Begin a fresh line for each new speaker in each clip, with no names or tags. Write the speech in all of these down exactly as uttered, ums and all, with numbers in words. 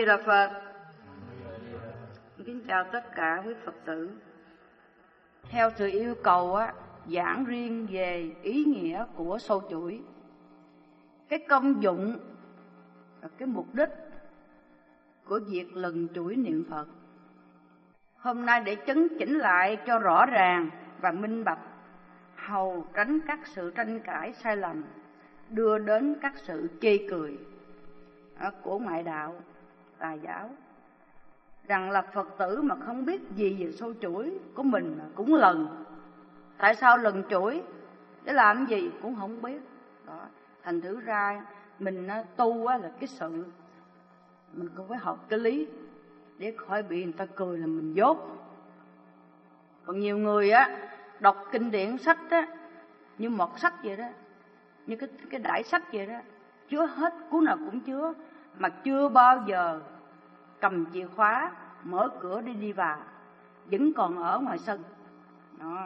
Di Đà Phật. Kính chào tất cả quý Phật tử. Theo sự yêu cầu á, giảng riêng về ý nghĩa của sâu chuỗi, cái công dụng và cái mục đích của việc lần chuỗi niệm Phật. Hôm nay để chấn chỉnh lại cho rõ ràng và minh bạch, hầu tránh các sự tranh cãi sai lầm, đưa đến các sự chê cười của ngoại đạo, tà giáo, rằng là Phật tử mà không biết gì về sâu chuỗi của mình cũng lần. Tại sao lần chuỗi? Để làm gì cũng không biết. Đó. Thành thử ra mình tu là cái sự mình cũng phải học cái lý để khỏi bị người ta cười là mình dốt. Còn nhiều người á đọc kinh điển sách á như một sách vậy đó, như cái cái đại sách vậy đó, chứa hết cuốn nào cũng chứa, mà chưa bao giờ cầm chìa khóa mở cửa để đi vào, vẫn còn ở ngoài sân. Đó.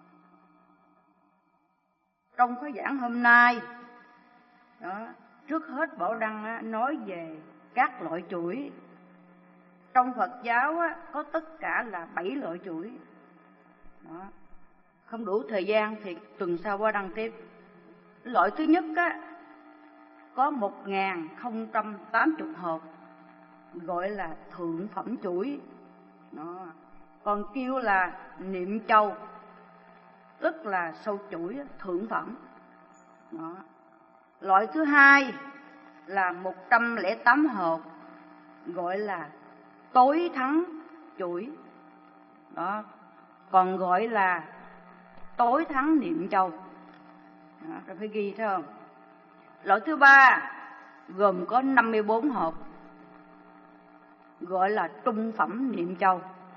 Trong khóa giảng hôm nay đó, trước hết Bảo Đăng á, nói về các loại chuỗi. Trong Phật giáo á, có tất cả là bảy loại chuỗi. Đó. Không đủ thời gian thì tuần sau Bảo Đăng tiếp. Loại thứ nhất á, có một nghìn không trăm tám mươi hộp, gọi là thượng phẩm chuỗi. Đó. Còn kêu là niệm châu, tức là sâu chuỗi thượng phẩm. Đó. Loại thứ hai là một trăm lẻ tám hộp, gọi là tối thắng chuỗi. Đó. Còn gọi là tối thắng niệm châu. Đó, rồi phải ghi thấy không? Loại thứ ba gồm có năm mươi bốn hộp, gọi là trung phẩm niệm châu.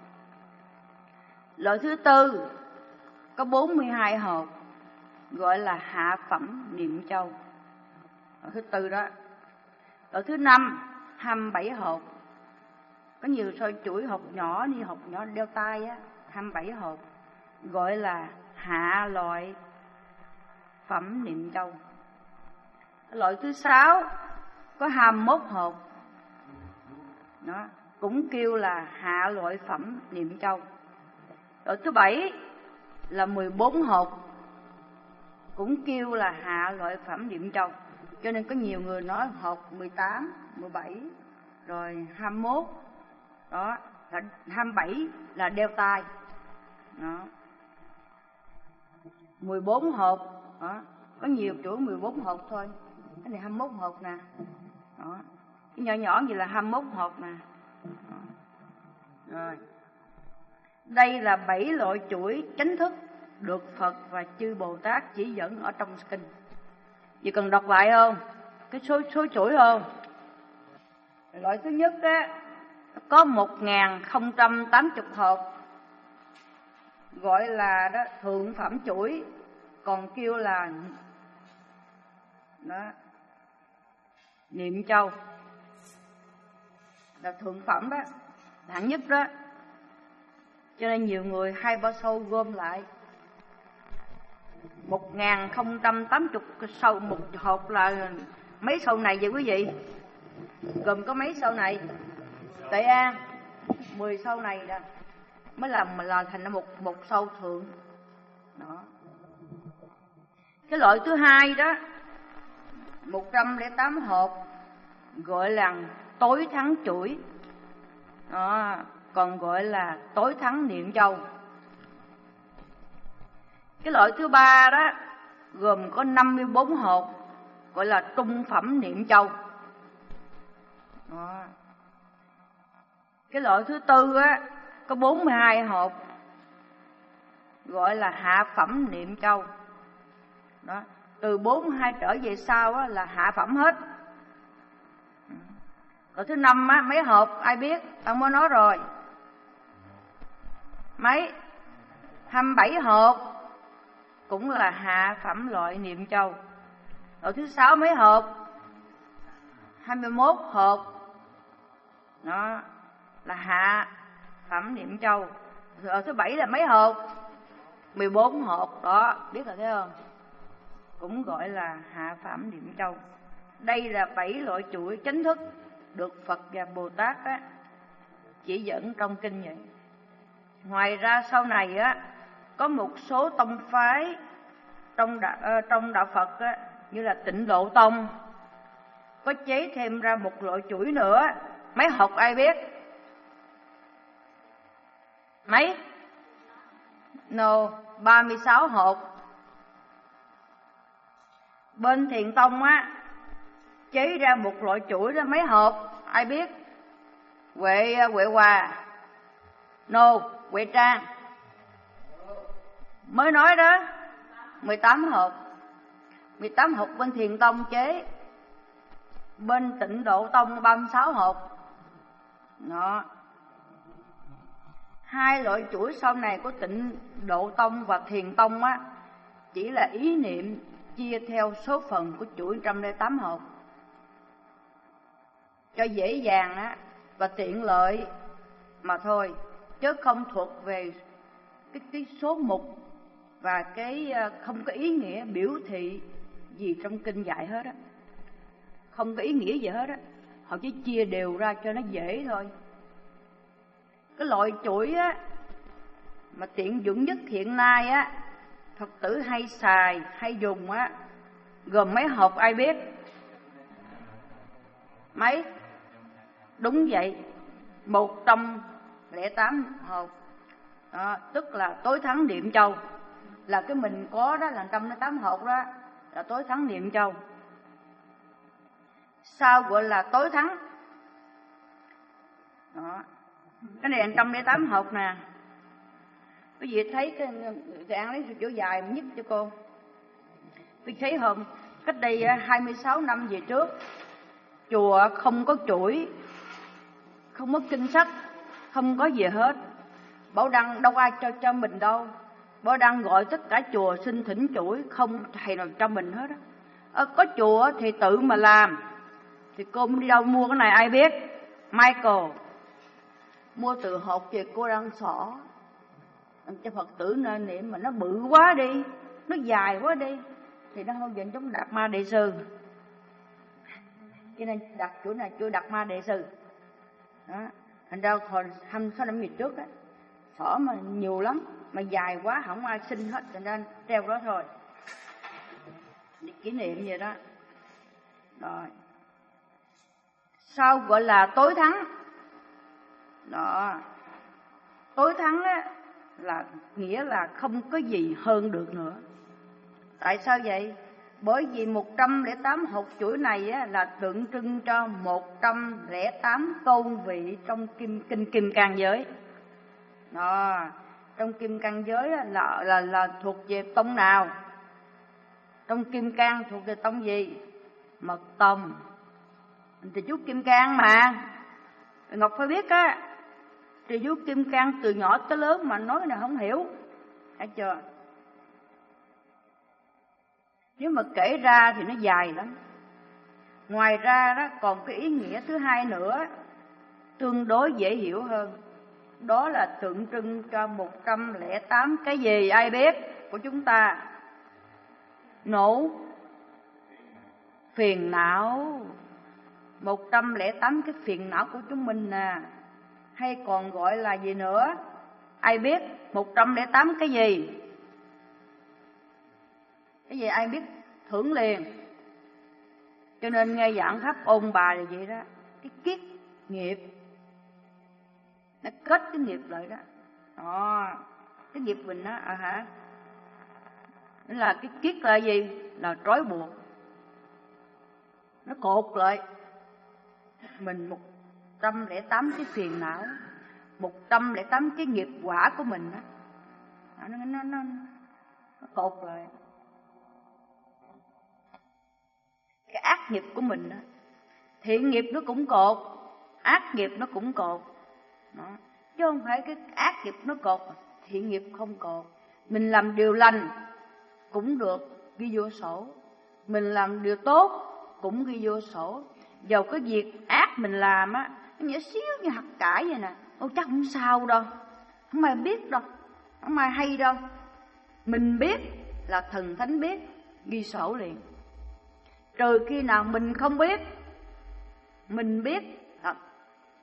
Loại thứ tư có bốn mươi hai hộp, gọi là hạ phẩm niệm châu. Loại thứ tư đó. Loại thứ năm hai mươi bảy hộp. Có nhiều soi chuỗi hộp nhỏ như hộp nhỏ đeo tay á, hai mươi bảy hộp, gọi là hạ loại phẩm niệm châu. Loại thứ sáu có hai mươi mốt hộp. Đó, cũng kêu là hạ loại phẩm niệm châu. Loại thứ bảy là mười bốn hộp, cũng kêu là hạ loại phẩm niệm châu. Cho nên có nhiều người nói hộp mười tám, mười bảy, rồi hai mươi mốt. Đó, là hai mươi bảy là đeo tay. Đó. mười bốn hộp, đó, có nhiều chuỗi mười bốn hộp thôi. Cái này hai mươi mốt hộp nè. Đó. Cái nhỏ nhỏ như là hai mươi mốt hộp nè. Đó. Rồi. Đây là bảy loại chuỗi chánh thức được Phật và chư Bồ Tát chỉ dẫn ở trong kinh. Vậy cần đọc lại không? Cái số số chuỗi không? Loại thứ nhất á, có một nghìn không trăm tám mươi hộp, gọi là đó thượng phẩm chuỗi, còn kêu là đó, niệm châu, là thượng phẩm đó, hạng nhất đó. Cho nên nhiều người hai ba sâu gom lại một nghìn không trăm tám mươi sâu, một hộp là mấy sâu này vậy quý vị? Gồm có mấy sâu này? Tệ An mười sâu này đó mới làm mà là thành một một sâu thượng. Đó. Cái loại thứ hai đó một trăm lẻ tám hộp, gọi là tối thắng chuỗi. Đó, còn gọi là tối thắng niệm châu. Cái loại thứ ba đó gồm có năm mươi bốn hộp, gọi là trung phẩm niệm châu. Đó. Cái loại thứ tư á có bốn mươi hai hộp, gọi là hạ phẩm niệm châu. Đó. Từ bốn mươi hai trở về sau á là hạ phẩm hết. Loại thứ năm á mấy hộp ai biết? Ông mới nói rồi. Mấy? hai mươi bảy hộp, cũng là hạ phẩm loại niệm châu. Loại thứ sáu mấy hộp? hai mươi mốt hộp. Đó là hạ phẩm niệm châu. Rồi thứ bảy là mấy hộp? mười bốn hộp. Đó, biết rồi thấy không? Cũng gọi là hạ phẩm niệm châu. Đây là bảy loại chuỗi chánh thức được Phật và Bồ Tát á, chỉ dẫn trong kinh vậy. Ngoài ra sau này á, có một số tông phái trong đạo, uh, trong đạo Phật á, như là Tịnh Độ Tông, có chế thêm ra một loại chuỗi nữa. Mấy hột ai biết? Mấy? No, ba mươi sáu hột. Bên Thiền Tông á, chế ra một loại chuỗi đó mấy hộp, ai biết? Huệ Huệ Hòa, no, Huệ Trang mới nói đó, mười tám hộp. mười tám hộp bên Thiền Tông chế, bên Tịnh Độ Tông ba mươi sáu hộp. Đó. Hai loại chuỗi sau này của Tịnh Độ Tông và Thiền Tông á, chỉ là ý niệm chia theo số phận của chuỗi một trăm lẻ tám hộp, cho dễ dàng á và tiện lợi mà thôi, chứ không thuộc về cái, cái số mục và cái không có ý nghĩa biểu thị gì trong kinh dạy hết á, không có ý nghĩa gì hết á. Họ chỉ chia đều ra cho nó dễ thôi. Cái loại chuỗi á mà tiện dụng nhất hiện nay á, Phật tử hay xài hay dùng á, gồm mấy hộp ai biết? Mấy? Đúng vậy, một trăm lẻ tám hộp. Đó, tức là tối thắng niệm châu, là cái mình có đó là một trăm lẻ tám hộp đó, là tối thắng niệm châu. Sao gọi là tối thắng? Đó, cái này một trăm lẻ tám hộp nè. Quý vị thấy cái, cái án lấy chỗ dài nhất cho cô. Quý vị thấy không? Cách đây hai mươi sáu năm về trước, chùa không có chuỗi, không có kinh sách, không có gì hết. Bảo Đăng đâu ai cho cho mình đâu. Bảo Đăng gọi tất cả chùa xin thỉnh chuỗi, không thầy nào cho mình hết á. À, có chùa thì tự mà làm. Thì cô đi đâu mua cái này ai biết? Michael mua từ hộp về cô đang xỏ cho Phật tử nên niệm, mà nó bự quá đi, nó dài quá đi thì nó không dành chống Đạt Ma Đệ Sư, cho nên đặt chỗ này chưa Đạt Ma Đệ Sư đó. Thành ra hồi hai mươi sáu năm về trước á, xỏ mà nhiều lắm mà dài quá không ai xin hết, cho nên treo đó thôi để kỷ niệm vậy đó. Rồi sao gọi là tối thắng? Đó, tối thắng á là nghĩa là không có gì hơn được nữa. Tại sao vậy? Bởi vì một trăm lẻ tám hộp chuỗi này á, là tượng trưng cho một trăm lẻ tám tôn vị trong kim kinh Kim Cang giới. Đó, trong Kim Cang giới á, là, là là thuộc về tông nào? Trong Kim Cang thuộc về tông gì? Mật tông. Thì chú Kim Cang mà Ngọc phải biết á, thì chú Kim Cang từ nhỏ tới lớn mà nói là không hiểu, thấy chưa? Nếu mà kể ra thì nó dài lắm. Ngoài ra đó còn cái ý nghĩa thứ hai nữa tương đối dễ hiểu hơn. Đó là tượng trưng cho một trăm lẻ tám cái gì ai biết của chúng ta? Nổ phiền não. Một trăm lẻ tám cái phiền não của chúng mình nè. Hay còn gọi là gì nữa? Ai biết một trăm lẻ tám cái gì? Cái gì ai biết thưởng liền. Cho nên nghe giảng khắp ôn bài là vậy đó. Cái kiết nghiệp nó kết cái nghiệp lại đó. Đó, cái nghiệp mình đó à hả? Nó là cái kiết là gì? Là trói buộc. Nó cột lại mình một trăm lẻ tám cái phiền não, một trăm lẻ tám cái nghiệp quả của mình đó. Nó, nó, nó, nó cột lại cái ác nghiệp của mình đó. Thiện nghiệp nó cũng cột, ác nghiệp nó cũng cột đó. Chứ không phải cái ác nghiệp nó cột, thiện nghiệp không cột. Mình làm điều lành cũng được ghi vô sổ, mình làm điều tốt cũng ghi vô sổ. Dầu cái việc ác mình làm á, nó nhỏ xíu như hạt cải vậy nè, ô chắc không sao đâu, không ai biết đâu, không ai hay đâu. Mình biết là thần thánh biết, ghi sổ liền. Trừ khi nào mình không biết, mình biết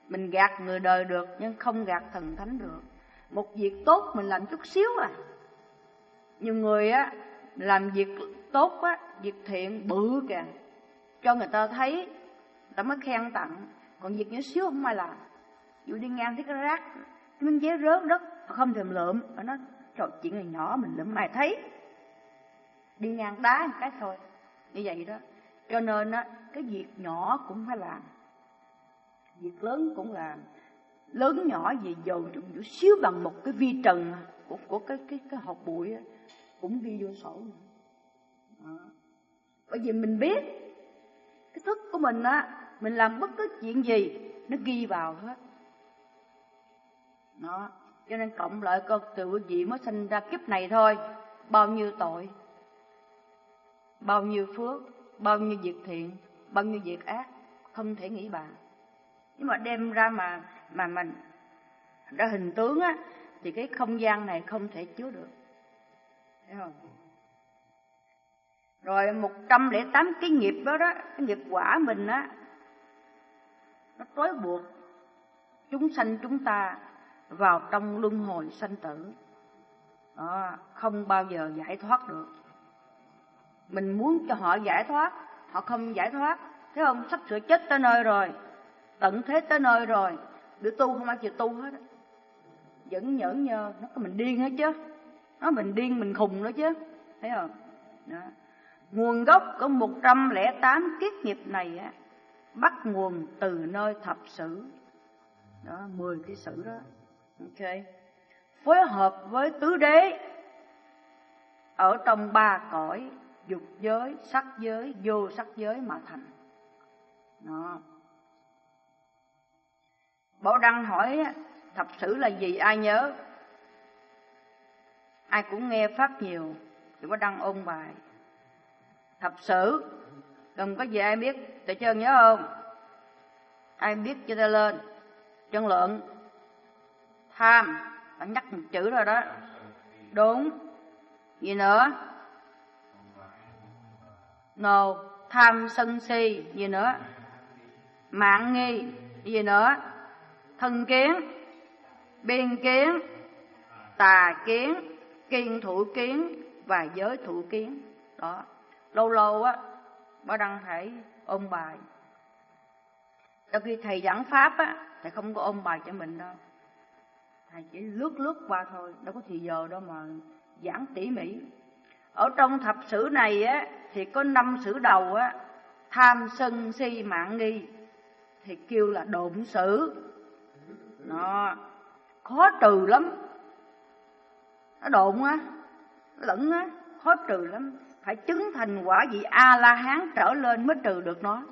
Mình gạt người đời được nhưng không gạt thần thánh được. Một việc tốt mình làm chút xíu à. Nhiều người á làm việc tốt á, việc thiện bự kìa, cho người ta thấy, người ta mới khen tặng. Còn việc nhỏ xíu không ai làm. Dù đi ngang thấy cái rác, cái miếng giấy rớt đất, không thèm lượm, nó nói trời, chuyện này nhỏ mình lượm ai thấy. Đi ngang đá một cái thôi, như vậy đó. Cho nên á, cái việc nhỏ cũng phải làm, việc lớn cũng làm. Lớn nhỏ gì dầu chút xíu bằng một cái vi trần của, của cái, cái, cái hột bụi á, cũng ghi vô sổ. Đó. Bởi vì mình biết cái thức của mình á, mình làm bất cứ chuyện gì nó ghi vào hết. Đó. Cho nên cộng lại câu từ quý vị mới sinh ra kiếp này thôi, bao nhiêu tội, bao nhiêu phước, bao nhiêu việc thiện, bao nhiêu việc ác, không thể nghĩ bàn. Nhưng mà đem ra mà mà mình ra hình tướng á, thì cái không gian này không thể chứa được. Thấy không? Rồi một trăm lẻ tám cái nghiệp đó đó, cái nghiệp quả mình á, nó trói buộc chúng sanh chúng ta vào trong luân hồi sanh tử. Đó, không bao giờ giải thoát được. Mình muốn cho họ giải thoát, họ không giải thoát. Thấy không? Sắp sửa chết tới nơi rồi, tận thế tới nơi rồi, để tu không ai chịu tu hết. Vẫn nhởn nhơ, nó có mình điên hết chứ. Nó mình điên, mình khùng nữa chứ. Thấy không? Đó. Nguồn gốc của một trăm lẻ tám kiết nghiệp này á, bắt nguồn từ nơi thập sử. Đó, mười cái sử đó. Ok. Phối hợp với tứ đế ở trong ba cõi, dục giới, sắc giới, vô sắc giới mà thành. Đó. Bảo Đăng hỏi thập sử là gì, ai nhớ? Ai cũng nghe pháp nhiều thì Bảo Đăng ôn bài. Thập sử đừng có gì ai biết, tại trơn nhớ không? Ai biết cho ta lên. Chân lượng, tham, bạn nhắc một chữ rồi đó. Đúng. Gì nữa? No, tham sân si. Gì nữa? Mạng nghi. Gì nữa? Thân kiến, biên kiến, tà kiến, kiên thủ kiến và giới thủ kiến. Đó. Lâu lâu á, Bảo Đăng phải ôn bài. Đôi khi thầy giảng pháp á, thầy không có ôn bài cho mình đâu. Thầy chỉ lướt lướt qua thôi, đâu có thì giờ đâu mà giảng tỉ mỉ. Ở trong thập sử này á, thì có năm sử đầu á, tham sân si mạng nghi, thì kêu là độn sử. Nó khó trừ lắm. Nó độn á, nó lẫn á, khó trừ lắm. Phải chứng thành quả vị A-la-hán trở lên mới trừ được nó.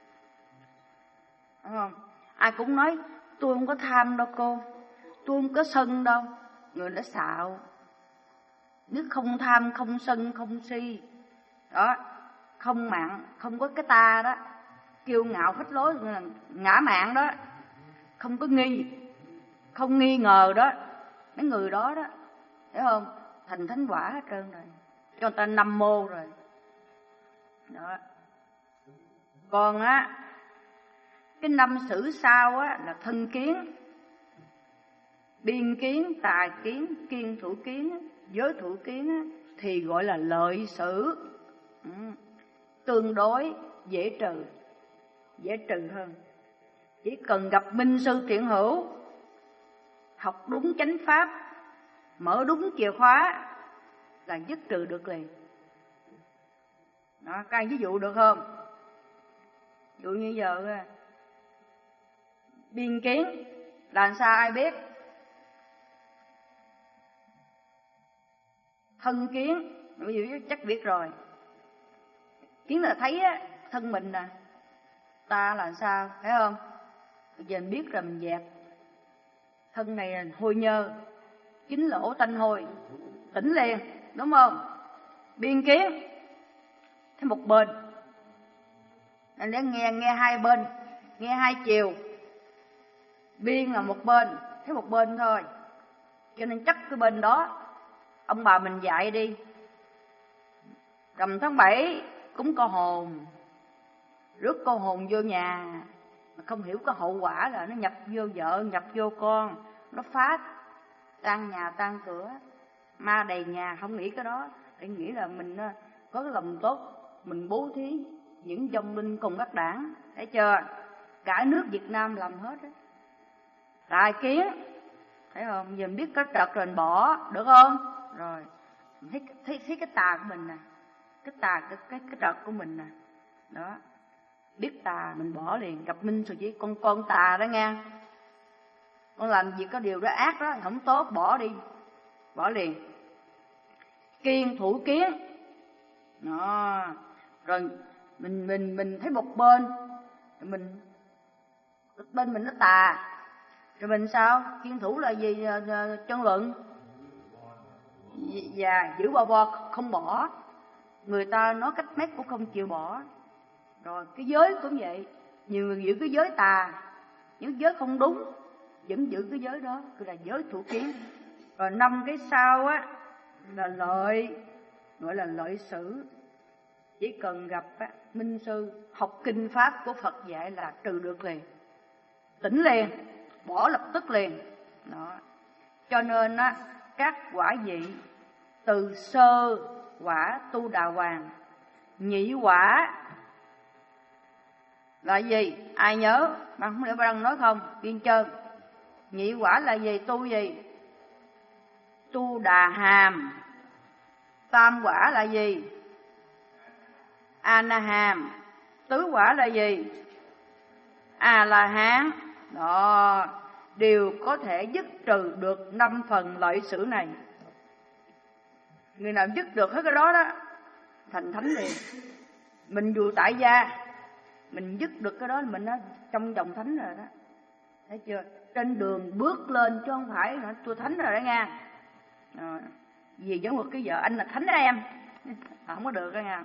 Đúng không? Ai cũng nói tôi không có tham đâu cô, tôi không có sân đâu. Người đã xạo. Nếu không tham, không sân, không si, đó, không mạng, không có cái ta đó, kiêu ngạo phách lối, ngã mạn đó, không có nghi, không nghi ngờ đó, mấy người đó đó, thấy không? Thành thánh quả hết trơn rồi, cho người ta năm mô rồi. Đó. Còn á, cái năm sử sau á là thân kiến, biên kiến, tà kiến, kiên thủ kiến, giới thủ kiến á, thì gọi là lợi sử. Ừ. Tương đối dễ trừ, dễ trừ hơn. Chỉ cần gặp minh sư thiện hữu, học đúng chánh pháp, mở đúng chìa khóa là dứt trừ được liền. Đó, các anh ví dụ được không? Ví dụ như giờ biên kiến là sao ai biết? Thân kiến, ví dụ chắc biết rồi. Kiến là thấy á, thân mình nè, ta là sao, thấy không? Bây giờ mình biết rồi mình dẹp. Thân này là hôi nhơ, kín lỗ tanh hôi, tỉnh liền, đúng không? Biên kiến, thấy một bên, anh để nghe nghe hai bên, nghe hai chiều. Biên là một bên, thấy một bên thôi, cho nên chắc cái bên đó ông bà mình dạy đi. Rằm tháng bảy cúng cô hồn, rước cô hồn vô nhà, mà không hiểu cái hậu quả là nó nhập vô vợ, nhập vô con, nó phá tan nhà tan cửa, ma đầy nhà. Không nghĩ cái đó, để nghĩ là mình có cái lòng tốt, mình bố thí những vong linh cùng các đảng, thấy chưa? Cả nước Việt Nam làm hết á. Tài kiến, thấy không? Giờ mình biết cái trật rồi mình bỏ, được không? Rồi, thấy, thấy, thấy cái tà của mình nè, cái tà, cái, cái, cái trật của mình nè, đó. Biết tà mình bỏ liền, gặp Minh Sư Chỉ, con con tà đó nghe. Con làm gì có điều đó ác đó, không tốt, bỏ đi, bỏ liền. Kiên thủ kiến, đó. Rồi mình mình mình thấy một bên, mình bên mình nó tà, rồi mình sao? Kiên thủ là gì? Chân luận và giữ bo bo không bỏ. Người ta nói cách mét cũng không chịu bỏ. Rồi cái giới cũng vậy, nhiều người giữ cái giới tà, những giới không đúng vẫn giữ cái giới đó, cứ là giới thủ kiến. Rồi năm cái sau á là lợi, gọi là lợi sử. Chỉ cần gặp á, minh sư học kinh pháp của Phật dạy là trừ được liền, tỉnh liền, bỏ lập tức liền. Đó. Cho nên á, các quả vị từ sơ quả tu đà hoàng, nhị quả là gì? Ai nhớ? Bạn không lẽ bạn đang nói không? Kiên Trơn. Nhị quả là gì? Tu gì? Tu đà hàm. Tam quả là gì? A-na-hàm. Tứ quả là gì? A-la-hán. Đó, đều có thể dứt trừ được năm phần lợi sử này. Người nào dứt được hết cái đó đó, thành thánh liền. Mình dù tại gia, mình dứt được cái đó mình nó trong dòng thánh rồi đó. Thấy chưa? Trên đường bước lên chứ không phải là tôi thánh rồi đó nha. Rồi. Vì giống một cái vợ anh là thánh đó em, không có được đó nha.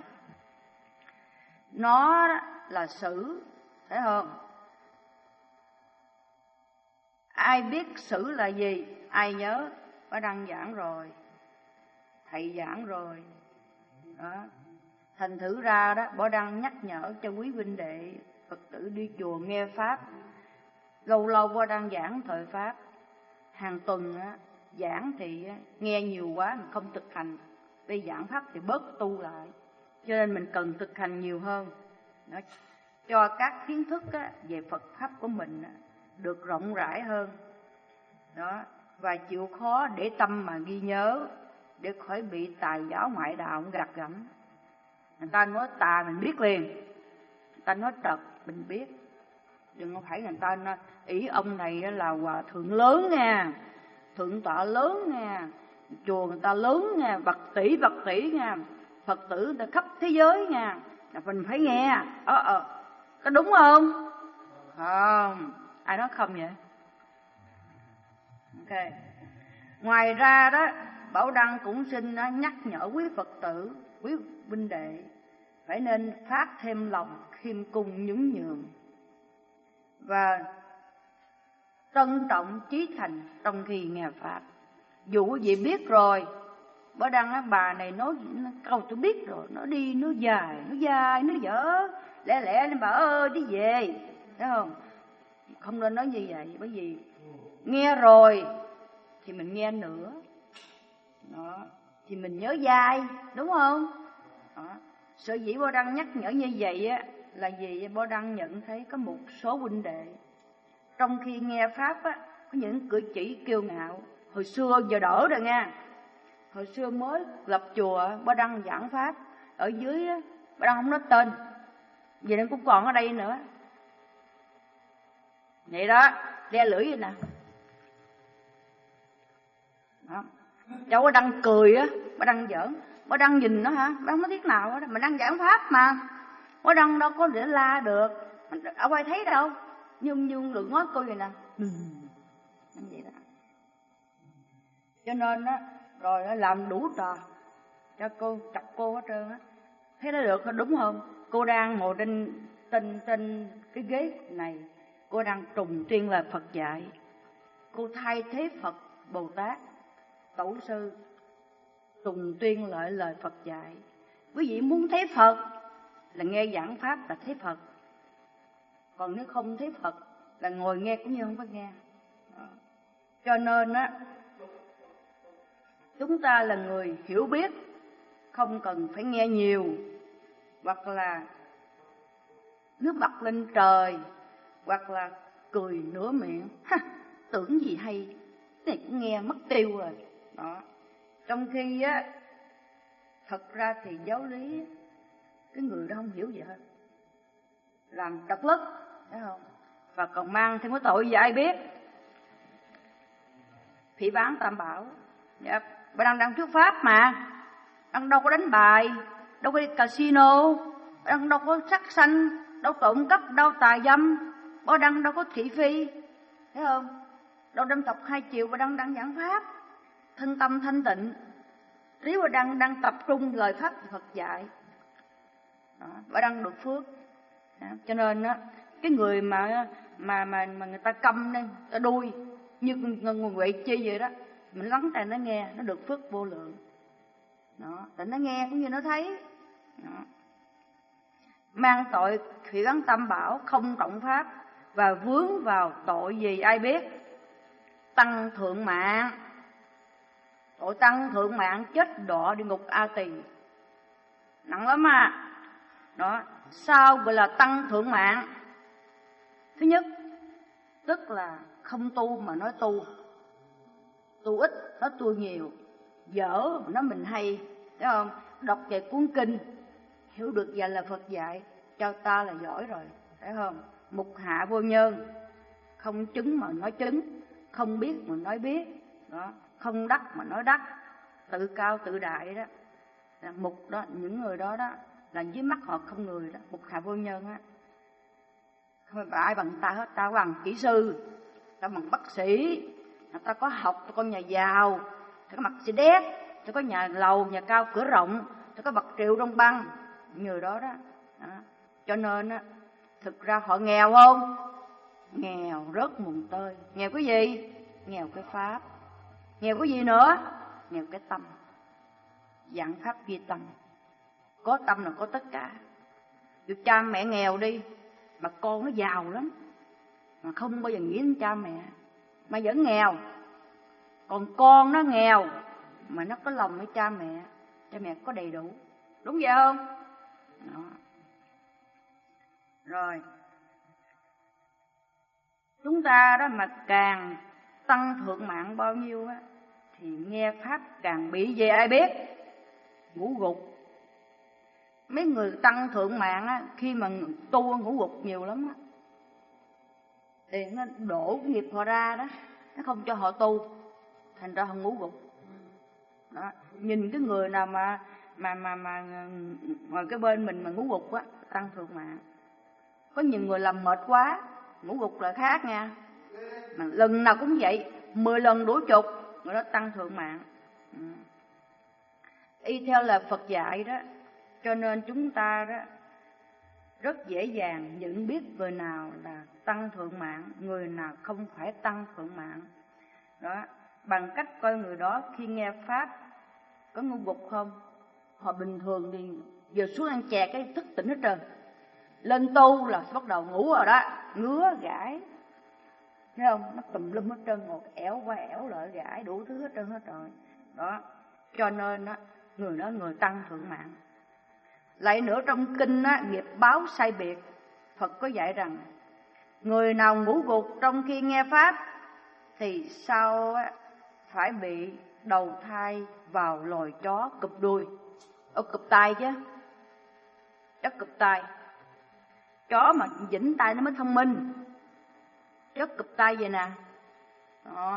Nó là sử, thấy không? Ai biết sử là gì? Ai nhớ? Có đăng giảng rồi, thầy giảng rồi. Đó. Thành thử ra đó, Bảo Đăng nhắc nhở cho quý huynh đệ Phật tử đi chùa nghe pháp. Lâu lâu Bảo Đăng giảng thời pháp, hàng tuần á, giảng thì á, nghe nhiều quá mình không thực hành. Bây giảng pháp thì bớt tu lại, cho nên mình cần thực hành nhiều hơn. Đó. Cho các kiến thức á, về Phật pháp của mình á, được rộng rãi hơn. Đó. Và chịu khó để tâm mà ghi nhớ, để khỏi bị tà giáo ngoại đạo gạt gẫm. Người ta nói tà mình biết liền, người ta nói trật mình biết. Đừng có phải người ta nói, ý ông này là hòa thượng lớn nha, thượng tọa lớn nha, chùa người ta lớn nha, bậc tỷ bậc tỷ nha, Phật tử người ta khắp thế giới nha, là mình phải nghe. Ờ ờ, có đúng không? Không, ai nói không vậy? Ok. Ngoài ra đó, Bảo Đăng cũng xin nhắc nhở quý Phật tử, quý huynh đệ phải nên phát thêm lòng khiêm cung nhún nhường và trân trọng chí thành trong khi nghe pháp. Dù quý vị biết rồi, Bảo Đăng á, bà này nói câu tôi biết rồi, nó đi nó dài, nó dài, nó dở, lẹ lẹ nên bà ơi đi về, thấy không? Không nên nói như vậy, bởi vì nghe rồi thì mình nghe nữa. Đó, thì mình nhớ dai, đúng không? Đó. Sở dĩ Bảo Đăng nhắc nhở như vậy á, là vì Bảo Đăng nhận thấy có một số huynh đệ trong khi nghe pháp á, có những cử chỉ kiêu ngạo. Hồi xưa giờ đỡ rồi nha. Hồi xưa mới lập chùa, Bảo Đăng giảng pháp ở dưới á, Bảo Đăng không nói tên, vì nó cũng còn ở đây nữa. Vậy đó, le lưỡi vậy nè. Đó. Cháu Bảo Đăng cười á, Bảo Đăng giỡn, Bảo Đăng nhìn nó hả, Bảo Đăng nói thiết nào đó, mình đang giảng pháp mà, Bảo Đăng đâu có để la được, ở ngoài thấy đâu, nhưng nhưng đừng nói cô vậy nè, ừ. Vậy đó. Cho nên á, rồi nó làm đủ trò cho cô, chọc cô hết trơn á, thấy nó được đúng không? Cô đang ngồi trên trên trên cái ghế này, cô đang trùng tuyên lời Phật dạy, cô thay thế Phật Bồ Tát Tổ sư trùng tuyên lại lời Phật dạy. Quý vị muốn thấy Phật là nghe giảng pháp là thấy Phật. Còn nếu không thấy Phật là ngồi nghe cũng như không có nghe. Đó. Cho nên á, chúng ta là người hiểu biết, không cần phải nghe nhiều, hoặc là nước bật lên trời, hoặc là cười nửa miệng, ha, tưởng gì hay, cái này cũng nghe mất tiêu rồi. Đó. Trong khi á, thật ra thì giáo lý cái người đó không hiểu gì hết, làm trật lất, thấy không? Và còn mang thêm cái tội gì ai biết, phỉ báng Tam Bảo. Dạ, bà đang đang thuyết pháp mà, đang đâu có đánh bài, đâu có đi casino, đang đâu có sắc sanh, đâu trộm cắp, đâu tà dâm, bà đang đâu có thị phi, thấy không? Đâu đâm tập hai chiều, bà đang đang giảng pháp, thân tâm thanh tịnh. Nếu bà đang đang tập trung lời pháp Phật dạy, đó, bà đang được phước. Đó. Cho nên á, cái người mà mà mà mà người ta câm nên ta đuôi như nguồn quậy chi vậy đó, mình lắng tai nó nghe, nó được phước vô lượng. Đó, tại nó nghe cũng như nó thấy. Đó. Mang tội phỉ báng Tam Bảo, không trọng pháp và vướng vào tội gì ai biết? Tăng thượng mạng. Tội tăng thượng mạng chết đọa địa ngục A Tỳ, nặng lắm à. Đó, sao gọi là tăng thượng mạng? Thứ nhất, tức là không tu mà nói tu, tu ít nói tu nhiều, dở mà nói mình hay, thấy không? Đọc về cuốn kinh hiểu được vậy là Phật dạy cho ta là giỏi rồi, thấy không? Mục hạ vô nhân, không chứng mà nói chứng, không biết mà nói biết, đó, không đắc mà nói đắc, tự cao tự đại đó. Là mục đó, những người đó đó là dưới mắt họ không người đó, mục hạ vô nhân á. Không phải ai bằng ta hết, ta bằng kỹ sư, ta bằng bác sĩ, ta có học, ta có nhà giàu, ta có mặc xe đét, ta có nhà lầu, nhà cao cửa rộng, ta có bạc triệu đông băng, những người đó đó. Đó. Cho nên á, thực ra họ nghèo không? Nghèo rất mùng tơi. Nghèo cái gì? Nghèo cái pháp. Nghèo cái gì nữa? Nghèo cái tâm. Dạng pháp ghi tâm. Có tâm là có tất cả. Dù cha mẹ nghèo đi, mà con nó giàu lắm, mà không bao giờ nghĩ đến cha mẹ, mà vẫn nghèo. Còn con nó nghèo, mà nó có lòng với cha mẹ, cha mẹ có đầy đủ. Đúng vậy không? Đó. Rồi, chúng ta đó mà càng tăng thượng mạng bao nhiêu á, thì nghe pháp càng bị về ai biết? Ngũ gục. Mấy người tăng thượng mạng á, khi mà tu ngũ gục nhiều lắm á, thì nó đổ cái nghiệp họ ra đó, nó không cho họ tu, thành ra họ ngũ gục. Đó. Nhìn cái người nào mà mà mà mà ngồi cái bên mình mà ngũ gục á, tăng thượng mạng. Có nhiều người làm mệt quá, ngũ gục là khác nha. Mà lần nào cũng vậy, mười lần đuổi chục, người đó tăng thượng mạng. Ừ. Y theo là Phật dạy đó, cho nên chúng ta đó rất dễ dàng nhận biết người nào là tăng thượng mạng, người nào không phải tăng thượng mạng. Đó, bằng cách coi người đó khi nghe pháp có ngũ gục không. Họ bình thường thì giờ xuống ăn chè cái thức tỉnh hết trơn, lên tu là bắt đầu ngủ rồi đó, ngứa gãi, thấy không? Nó tùm lum hết trơn, một ẻo qua ẻo lại gãi đủ thứ hết trơn hết rồi. Đó, cho nên đó, người đó người tăng thượng mạng. Lại nữa trong kinh á, nghiệp báo sai biệt, Phật có dạy rằng người nào ngủ gục trong khi nghe pháp thì sau á, phải bị đầu thai vào loài chó cụp đuôi, ở cụp tai chứ, chó cụp tai. Chó mà vĩnh tai nó mới thông minh, chó cụp tai vậy nè. Đó.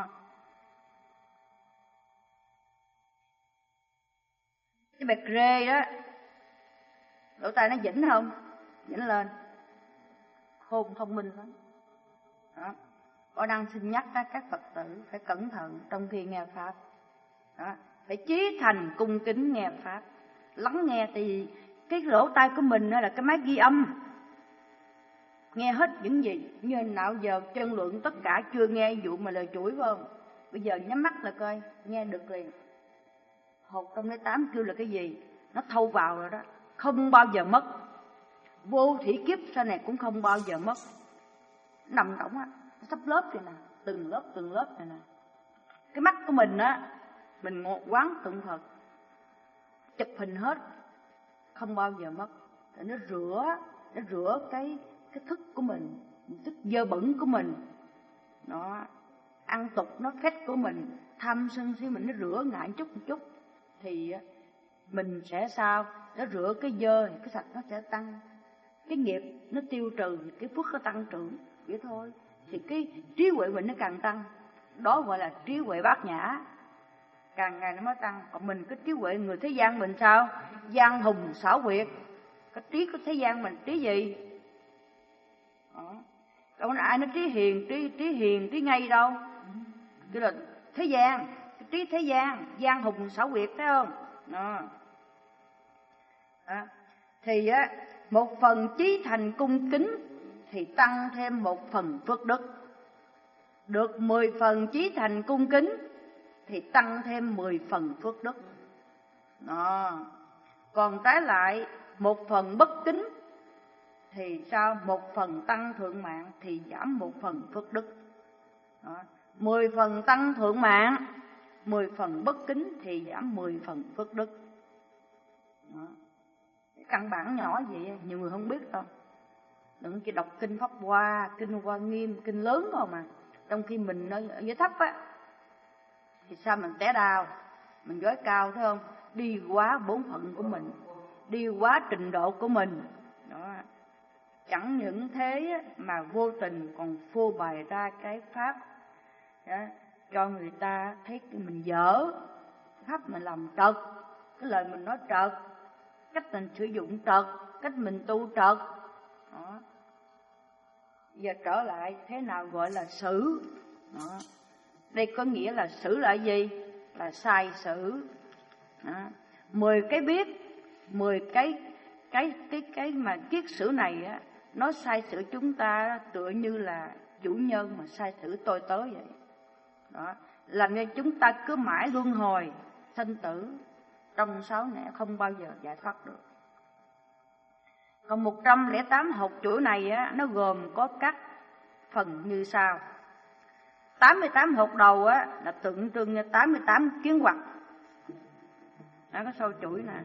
Cái bẹt rê đó, lỗ tai nó vĩnh không? Vĩnh lên, khôn thông minh lắm. Đó. Có đang xin nhắc các Phật tử phải cẩn thận trong khi nghe pháp. Đó. Phải chí thành cung kính nghe pháp, lắng nghe. Thì cái lỗ tai của mình là cái máy ghi âm, nghe hết những gì. Như nào giờ chân luận tất cả chưa nghe vụ mà lời chửi phải không? Bây giờ nhắm mắt là coi, nghe được liền. Hột trong cái tám kêu là cái gì, nó thâu vào rồi đó, không bao giờ mất. Vô thủy kiếp sau này cũng không bao giờ mất. nằm rỗng á, sắp lớp vậy nè, từng lớp từng lớp này nè. Cái mắt của mình á, mình quán tượng Phật, chụp hình hết, không bao giờ mất. Để nó rửa, nó rửa cái cái thức của mình, thức dơ bẩn của mình, nó ăn tục nó phét của mình, tham sân si mình nó rửa ngại chút một chút, thì mình sẽ sao? Nó rửa cái dơ, cái sạch nó sẽ tăng, cái nghiệp nó tiêu trừ, cái phước nó tăng trưởng, vậy thôi. Thì cái trí huệ mình nó càng tăng, đó gọi là trí huệ bát nhã, càng ngày nó mới tăng. Còn mình cái trí huệ người thế gian mình sao? Gian hùng xảo quyệt. Cái trí của thế gian mình trí gì? Đó. Đâu có ai nói trí hiền, trí trí hiền, trí ngay đâu. Cái là thế gian, cái trí thế gian, gian hùng xảo quyệt, thấy không? Đó. Đó. Thì á, một phần chí thành cung kính thì tăng thêm một phần phước đức. Được mười phần chí thành cung kính thì tăng thêm mười phần phước đức. Đó. Còn trái lại, một phần bất kính thì sao? Một phần tăng thượng mạng thì giảm một phần phước đức. Đó. Mười phần tăng thượng mạng, mười phần bất kính thì giảm mười phần phước đức. Đó. Căn bản nhỏ vậy, nhiều người không biết đâu. Đừng chỉ đọc kinh Pháp Hoa, kinh Hoa Nghiêm, kinh lớn thôi mà. Trong khi mình ở dưới thấp á, thì sao mình té đau, mình gói cao, thấy không? Đi quá bổn phận của mình, đi quá trình độ của mình. Đó. Chẳng những thế mà vô tình còn phô bày ra cái pháp đó, cho người ta thấy cái mình dở, pháp mình làm trật, cái lời mình nói trật, cách mình sử dụng trật, cách mình tu trật. Đó. Giờ trở lại thế nào gọi là xử? Đó. Đây có nghĩa là xử là gì? Là sai xử. Đó. Mười cái biết, mười cái cái cái cái mà kiết sử này á, nó sai xử chúng ta tựa như là chủ nhân mà sai xử tôi tớ vậy. Đó. Làm cho chúng ta cứ mãi luân hồi sanh tử trong sáu nẻo, không bao giờ giải thoát được. Còn một trăm lẻ tám hột chuỗi này á, nó gồm có các phần như sau. Tám mươi tám hột đầu á, là tượng trưng như tám mươi tám kiến hoặc. Đó, có sâu chuỗi nè.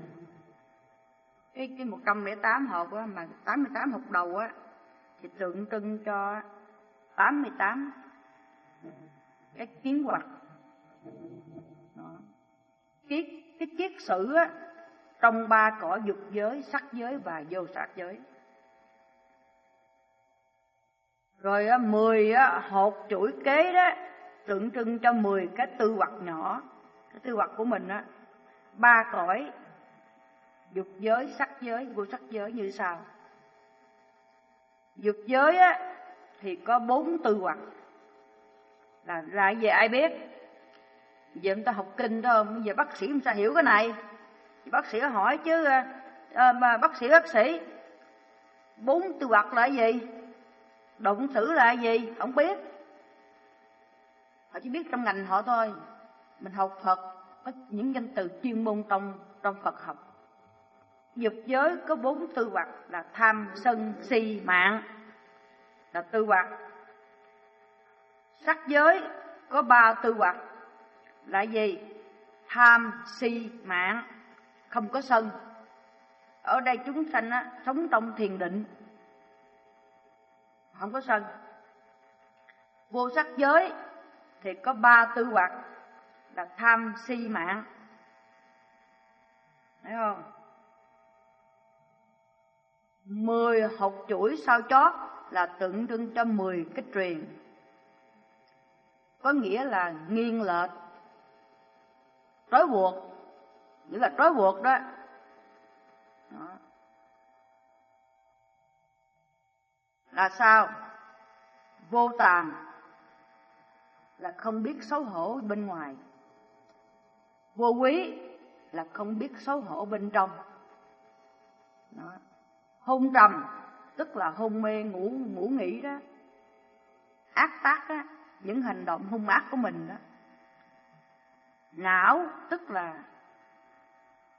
Cái, cái một trăm lẻ tám hột á, mà tám mươi tám hột đầu á, thì tượng trưng cho tám mươi tám cái kiến hoặc. Đó. Cái, cái kiết sử á, trong ba cõi dục giới, sắc giới và vô sắc giới. Rồi á, mười á, hột chuỗi kế đó tượng trưng cho mười cái tư hoặc nhỏ. Cái tư hoặc của mình á, ba cõi dục giới, sắc giới, vô sắc giới như sau. Dục giới á, thì có bốn tư hoặc. Là lại về ai biết? Giờ người ta học kinh thôi, bây giờ bác sĩ người ta hiểu cái này. Bác sĩ hỏi chứ, à, mà bác sĩ bác sĩ bốn tư hoặc là gì? Động sử là gì? Không biết. Họ chỉ biết trong ngành họ thôi. Mình học Phật có những danh từ chuyên môn trong trong Phật học. Dục giới có bốn tư hoặc là tham, sân, si, mạng, là tư hoặc. Sắc giới có ba tư hoặc là gì? Tham, si, mạng, không có sân. Ở đây chúng sanh á, sống trong thiền định, không có sân. Vô sắc giới thì có ba tư hoặc là tham, si, mạng, thấy không? Mười hột chuỗi sau chót là tượng trưng cho mười cái truyền, có nghĩa là nghiêng lệch, trói buộc, nghĩa là trói buộc đó. Đó. Là sao? Vô tàm là không biết xấu hổ bên ngoài, vô quý là không biết xấu hổ bên trong. Đó. Hôn trầm tức là hôn mê ngủ ngủ nghỉ đó, ác tác đó, những hành động hung ác của mình đó. Não tức là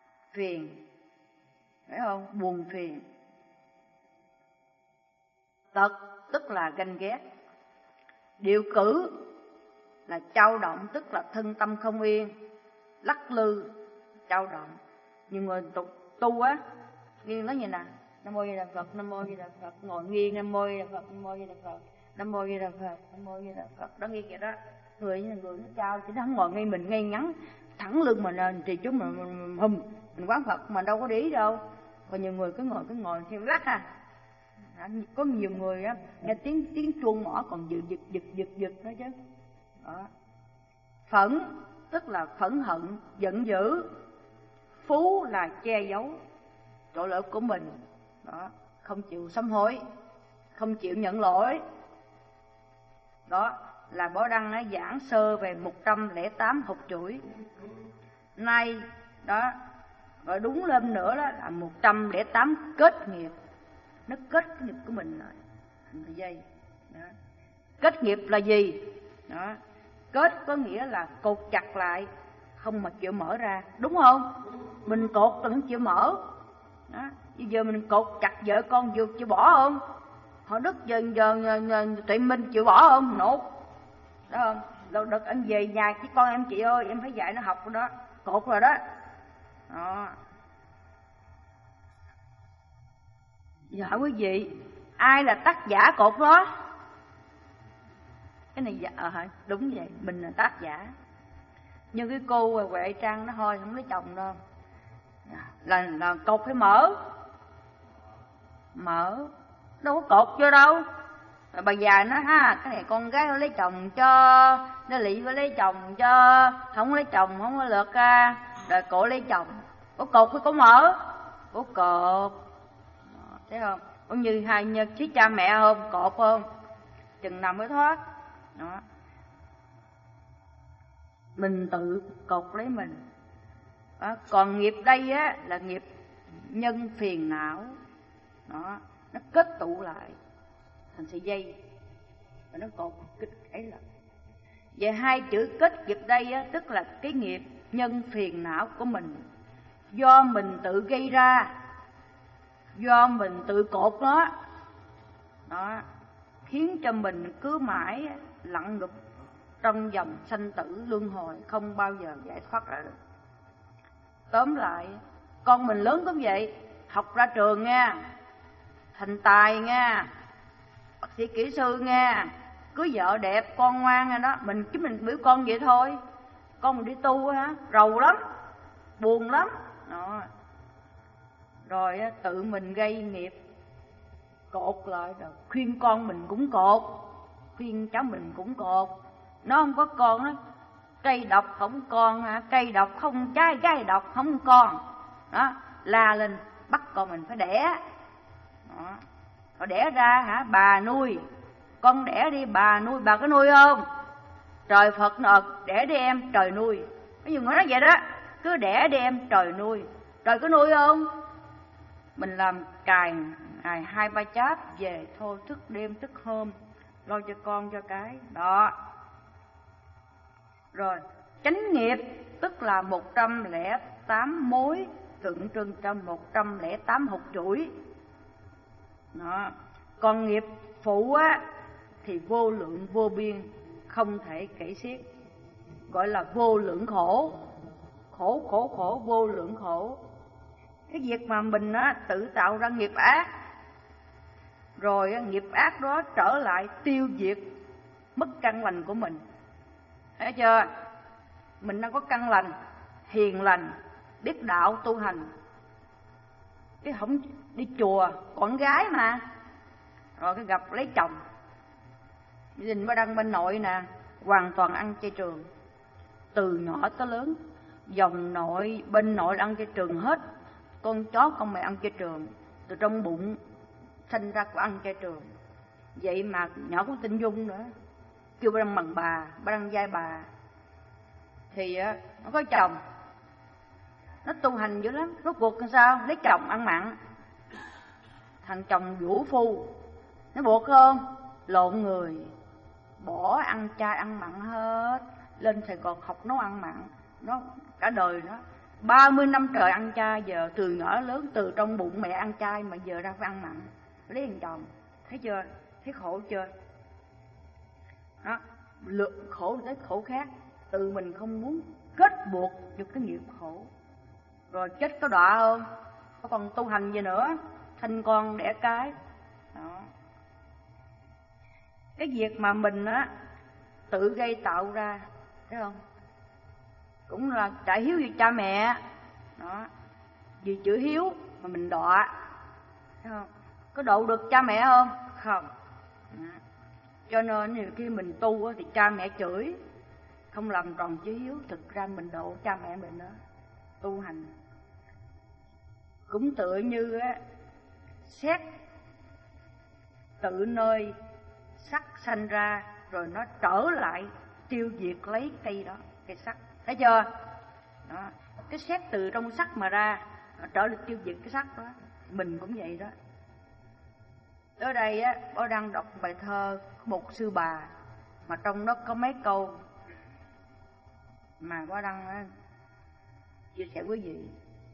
phiền, phải không? Buồn phiền. Tật tức là ganh ghét. Điều cử là chao động, tức là thân tâm không yên, lắc lư, chao động. Nhưng người tu, tu á, nghiêng nói như nè, Nam mô Di Đà Phật, Nam mô Di Đà Phật, ngồi nghiêng Nam mô Di Đà Phật, Nam mô Di Đà Phật, Nam mô Di Đà Phật, Nam mô Di Đà Phật, đó nghiêng vậy đó. Người như là người nó trao, chứ nó không ngồi ngay mình ngay ngắn thẳng lưng mình lên thì chúng mình hùm mình quán Phật mà đâu có để ý đâu. Còn nhiều người cứ ngồi cứ ngồi theo lắc à. Có nhiều người á nghe tiếng tiếng chuông mỏ còn giật giật giật giật giật đó chứ. Đó. Phẫn tức là phẫn hận, giận dữ. Phú là che giấu tội lỗi của mình. Đó, không chịu sám hối, không chịu nhận lỗi. Đó là Bảo Đăng nó giảng sơ về một trăm lẻ tám hột chuỗi. Nay đó gọi đúng lên nữa đó là một trăm lẻ tám kết nghiệp. Nó kết cái nghiệp của mình lại thành thời dây. Đó. Kết nghiệp là gì? Đó. Kết có nghĩa là cột chặt lại, không mà chịu mở ra, đúng không? Mình cột là không chịu mở. Đó. Bây giờ mình cột chặt vợ con chịu, chịu bỏ không? Họ Đức giờ, giờ, giờ, giờ Tuệ Minh chịu bỏ không? Nốt. Đó không? Đâu được anh về nhà chứ con em chị ơi, em phải dạy nó học rồi đó. Cột rồi đó. Đó. Giờ hỏi quý vị, ai là tác giả cột đó? Cái này dạ, à, đúng vậy, mình là tác giả. Nhưng cái cô Huệ Trang nó thôi, không lấy chồng đâu. Là, là cột phải mở. Mở. Đâu có cột vô đâu. Rồi bà già nói ha, cái này con gái nó lấy chồng cho, nó lị phải lấy chồng cho, không lấy chồng không có lượt ra. Rồi cổ lấy chồng. Có cột hay có mở? Có cột. Thấy không? Cũng như hai nhân chí cha mẹ không? Cột không? Chừng nào mới thoát. Đó. Mình tự cột lấy mình. Đó. Còn nghiệp đây á là nghiệp nhân phiền não. Đó. Nó kết tụ lại thành sợi dây và nó cột kích ấy là. Về hai chữ kết nghiệp đây á, tức là cái nghiệp nhân phiền não của mình do mình tự gây ra, do mình tự cột nó. Đó, khiến cho mình cứ mãi lặn ngục trong dòng sanh tử luân hồi, không bao giờ giải thoát ra được. Tóm lại, con mình lớn cũng vậy, học ra trường nha, thành tài nha, bác sĩ kỹ sư nha, cưới vợ đẹp, con ngoan rồi đó, mình chứ mình biểu con vậy thôi. Con mình đi tu hả, rầu lắm, buồn lắm. Đó. Rồi tự mình gây nghiệp, cột lại rồi khuyên con mình cũng cột, khuyên cháu mình cũng cột. Nó không có con, nó cây độc không con hả, cây độc không trái, trái độc không con. Đó, la lên bắt con mình phải đẻ. Đó. Rồi đẻ ra hả, bà nuôi, con đẻ đi bà nuôi, bà có nuôi không? Trời Phật nợ, đẻ đi em, trời nuôi. Có nhiều người nói vậy đó, cứ đẻ đi em, trời nuôi. Trời có nuôi không? Mình làm cài ngày hai ba cháp về thôi, thức đêm thức hôm lo cho con cho cái đó. Rồi chánh nghiệp tức là một trăm lẻ tám mối tượng trưng cho một trăm lẻ tám hột chuỗi. Đó. Còn nghiệp phụ á thì vô lượng vô biên, không thể kể xiết, gọi là vô lượng khổ. Khổ khổ khổ vô lượng khổ. Cái việc mà mình á tự tạo ra nghiệp ác, rồi nghiệp ác đó trở lại tiêu diệt mất căn lành của mình. Thấy chưa? Mình đang có căn lành, hiền lành, biết đạo tu hành, cái không đi chùa, con gái mà, rồi cái gặp lấy chồng. Nhìn ba Đăng bên nội nè, hoàn toàn ăn chay trường, từ nhỏ tới lớn, dòng nội bên nội ăn chay trường hết. Con chó con mẹ ăn chay trường, từ trong bụng sinh ra có ăn chay trường. Vậy mà nhỏ cũng tin Dung nữa, kêu ba Đăng bằng bà, ba Đăng giai bà. Thì á, nó có chồng, nó tu hành dữ lắm, rốt cuộc làm sao? Lấy chồng ăn mặn. Thằng chồng vũ phu, nó buộc không? Lộn người, bỏ ăn chay ăn mặn hết, lên Sài Gòn học nấu ăn mặn. Nó cả đời nó ba mươi năm trời ăn chay, giờ từ nhỏ lớn từ trong bụng mẹ ăn chay mà giờ ra phải ăn mặn, lấy thằng chồng. Thấy chưa? Thấy khổ chưa? Đó, lượng khổ tới khổ khác, tự mình không muốn kết buộc cho cái nghiệp khổ. Rồi chết có đọa không? Có còn tu hành gì nữa, sinh con đẻ cái. Đó. Cái việc mà mình á tự gây tạo ra, thấy không? Cũng là trả hiếu với cha mẹ. Đó. Vì chữ hiếu mà mình đọa, thấy không? Có độ được cha mẹ không? Không. Đó. Cho nên nhiều khi mình tu thì cha mẹ chửi, không làm tròn chữ hiếu, thực ra mình độ cha mẹ mình đó. Tu hành cũng tựa như á, xét tự nơi sắc sanh ra, rồi nó trở lại tiêu diệt lấy cây đó, cây sắt. Thấy chưa? Đó. Cái xét từ trong sắt mà ra, nó trở lại tiêu diệt cái sắt đó. Mình cũng vậy đó. Ở đây á, Bảo đang đọc bài thơ của một sư bà, mà trong đó có mấy câu mà Bảo đang á, chia sẻ quý vị.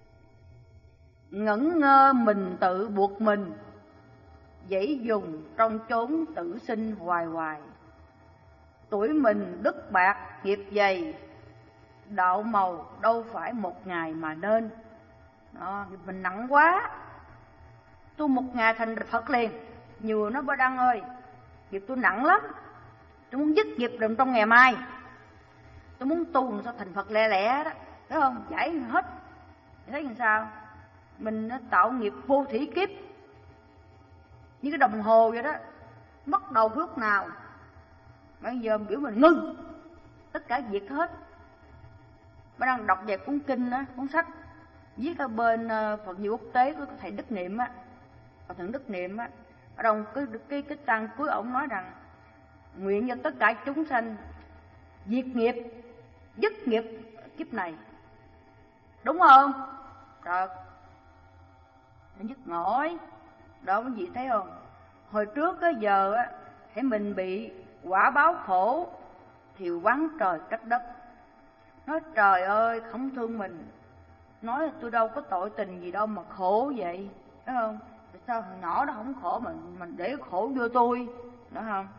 Ngẩn ngơ mình tự buộc mình, dãy dùng trong chốn tử sinh hoài hoài. Tuổi mình đức bạc nghiệp dày, đạo màu đâu phải một ngày mà nên. Đó, mình nặng quá, tu một ngày thành Phật liền. Nhiều người nói Bảo Đăng ơi, nghiệp tôi nặng lắm, tôi muốn dứt nghiệp đừng trong ngày mai, tôi muốn tu làm sao thành Phật lẹ lẹ đó, thấy không? Giải hết. Thấy làm sao? Mình nó tạo nghiệp vô thủy kiếp, như cái đồng hồ vậy đó, mất đầu lúc nào. Bây giờ biểu mình ngưng, tất cả diệt hết. Bảo đang đọc về cuốn kinh đó, cuốn sách viết ở bên Phật Diệu Quốc Tế của thầy Đức Niệm á, thầy Đức Niệm á, ở trong cái cái cái trang cuối ổng nói rằng nguyện cho tất cả chúng sanh diệt nghiệp, dứt nghiệp kiếp này, đúng không? Trời, nó nhức ngỏi đó, quý vị thấy không? Hồi trước cái giờ á, thấy mình bị quả báo khổ thì oán trời trách đất, nói trời ơi không thương mình, nói tôi đâu có tội tình gì đâu mà khổ vậy, thấy không? Sao thằng nhỏ đó không khổ mà mình để khổ vô tôi, đúng không?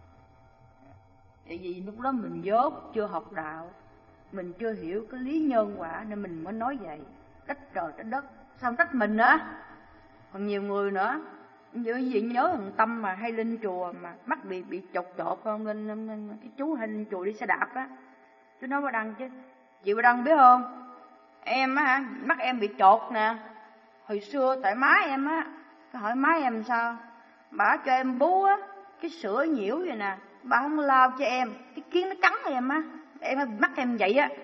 Tại vì lúc đó mình dốt, chưa học đạo, mình chưa hiểu cái lý nhân quả nên mình mới nói vậy, trách trời trách đất. Sao trách mình nữa? Còn nhiều người nữa, như vậy nhớ thằng Tâm mà hay lên chùa mà mắt bị bị chột chột không, lên, lên, lên cái chú hay lên chùa đi xe đạp á, tôi nói Bảo Đăng chứ, chị Bảo Đăng biết không? Em á hả, mắt em bị chột nè, hồi xưa tại má em á, cái hỏi má em sao, bà cho em bú á, cái sữa nhiễu vậy nè, bà không lao cho em, cái kiến nó cắn em á, em mắt em vậy á,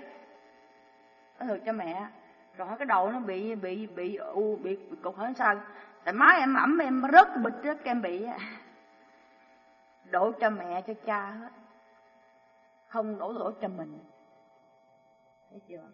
nó thừa cho mẹ, rồi cái đầu nó bị bị bị u bị, bị cục hỏi sao, tại má em ẩm em rớt bịch rớt em bị á, đổ cho mẹ cho cha hết, không đổ lỗi cho mình, thấy chưa?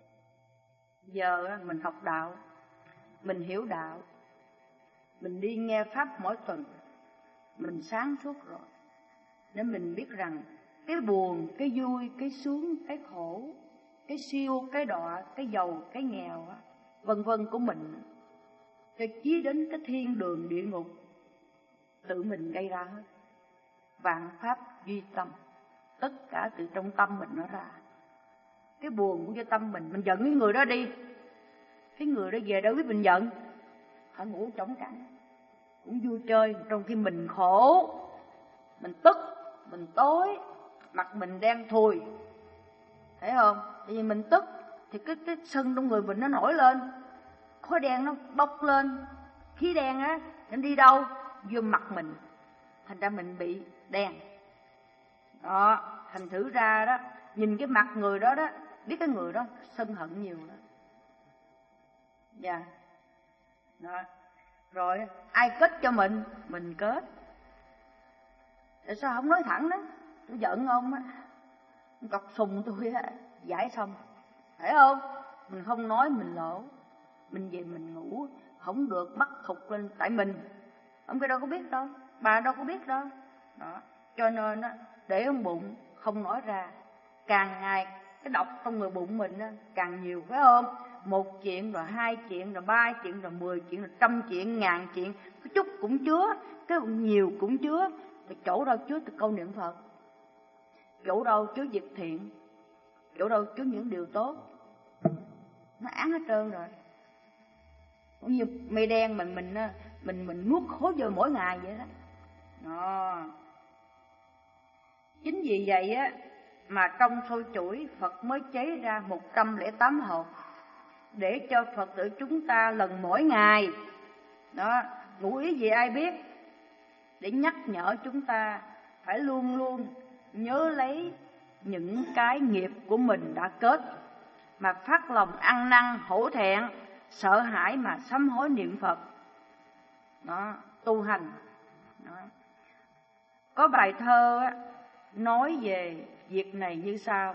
Giờ mình học đạo, mình hiểu đạo, mình đi nghe pháp mỗi tuần, mình sáng suốt rồi, nên mình biết rằng cái buồn, cái vui, cái sướng, cái khổ, cái siêu, cái đọa, cái giàu, cái nghèo, vân vân của mình, cho chí đến cái thiên đường địa ngục, tự mình gây ra hết. Vạn pháp duy tâm, tất cả từ trong tâm mình nó ra. Cái buồn của cho tâm mình, mình giận cái người đó đi, cái người đó về đâu biết mình giận, họ ngủ trống trắng, cũng vui chơi, trong khi mình khổ, mình tức, mình tối, mặt mình đen thui, thấy không? Tại vì mình tức thì cái cái sân trong người mình nó nổi lên, khói đen nó bốc lên, khí đen á, nó đi đâu? Vô mặt mình, thành ra mình bị đen. Đó, thành thử ra đó, nhìn cái mặt người đó đó, biết cái người đó sân hận nhiều đó. Dạ. Yeah. Đó. Rồi ai kết cho mình, mình kết. Tại sao không nói thẳng đó? Tôi giận ông á, cọc sùng tôi á, giải xong, phải không? Mình không nói mình lỗ, mình về mình ngủ, không được bắt thục lên tại mình. Ông kia đâu có biết đâu, bà đâu có biết đâu. Đó. Cho nên á, để trong bụng không nói ra, càng ngày cái độc trong người bụng mình á, càng nhiều, phải không? Một chuyện rồi hai chuyện rồi ba chuyện rồi mười chuyện rồi trăm chuyện ngàn chuyện, cái chút cũng chứa, cái nhiều cũng chứa. Thì chỗ đâu chứa từ câu niệm Phật, chỗ đâu chứa việc thiện, chỗ đâu chứa những điều tốt, nó án hết trơn rồi. Cũng như mây đen mình mình mình mình nuốt khối vô mỗi ngày vậy đó. Đó. Chính vì vậy á mà trong sôi chuỗi Phật mới chế ra một trăm lẻ tám hộp để cho Phật tử chúng ta lần mỗi ngày. Đó, ngụ ý gì ai biết? Để nhắc nhở chúng ta phải luôn luôn nhớ lấy những cái nghiệp của mình đã kết, mà phát lòng ăn năn hổ thẹn, sợ hãi mà sám hối niệm Phật. Đó, tu hành. Đó. Có bài thơ á, nói về việc này như sau: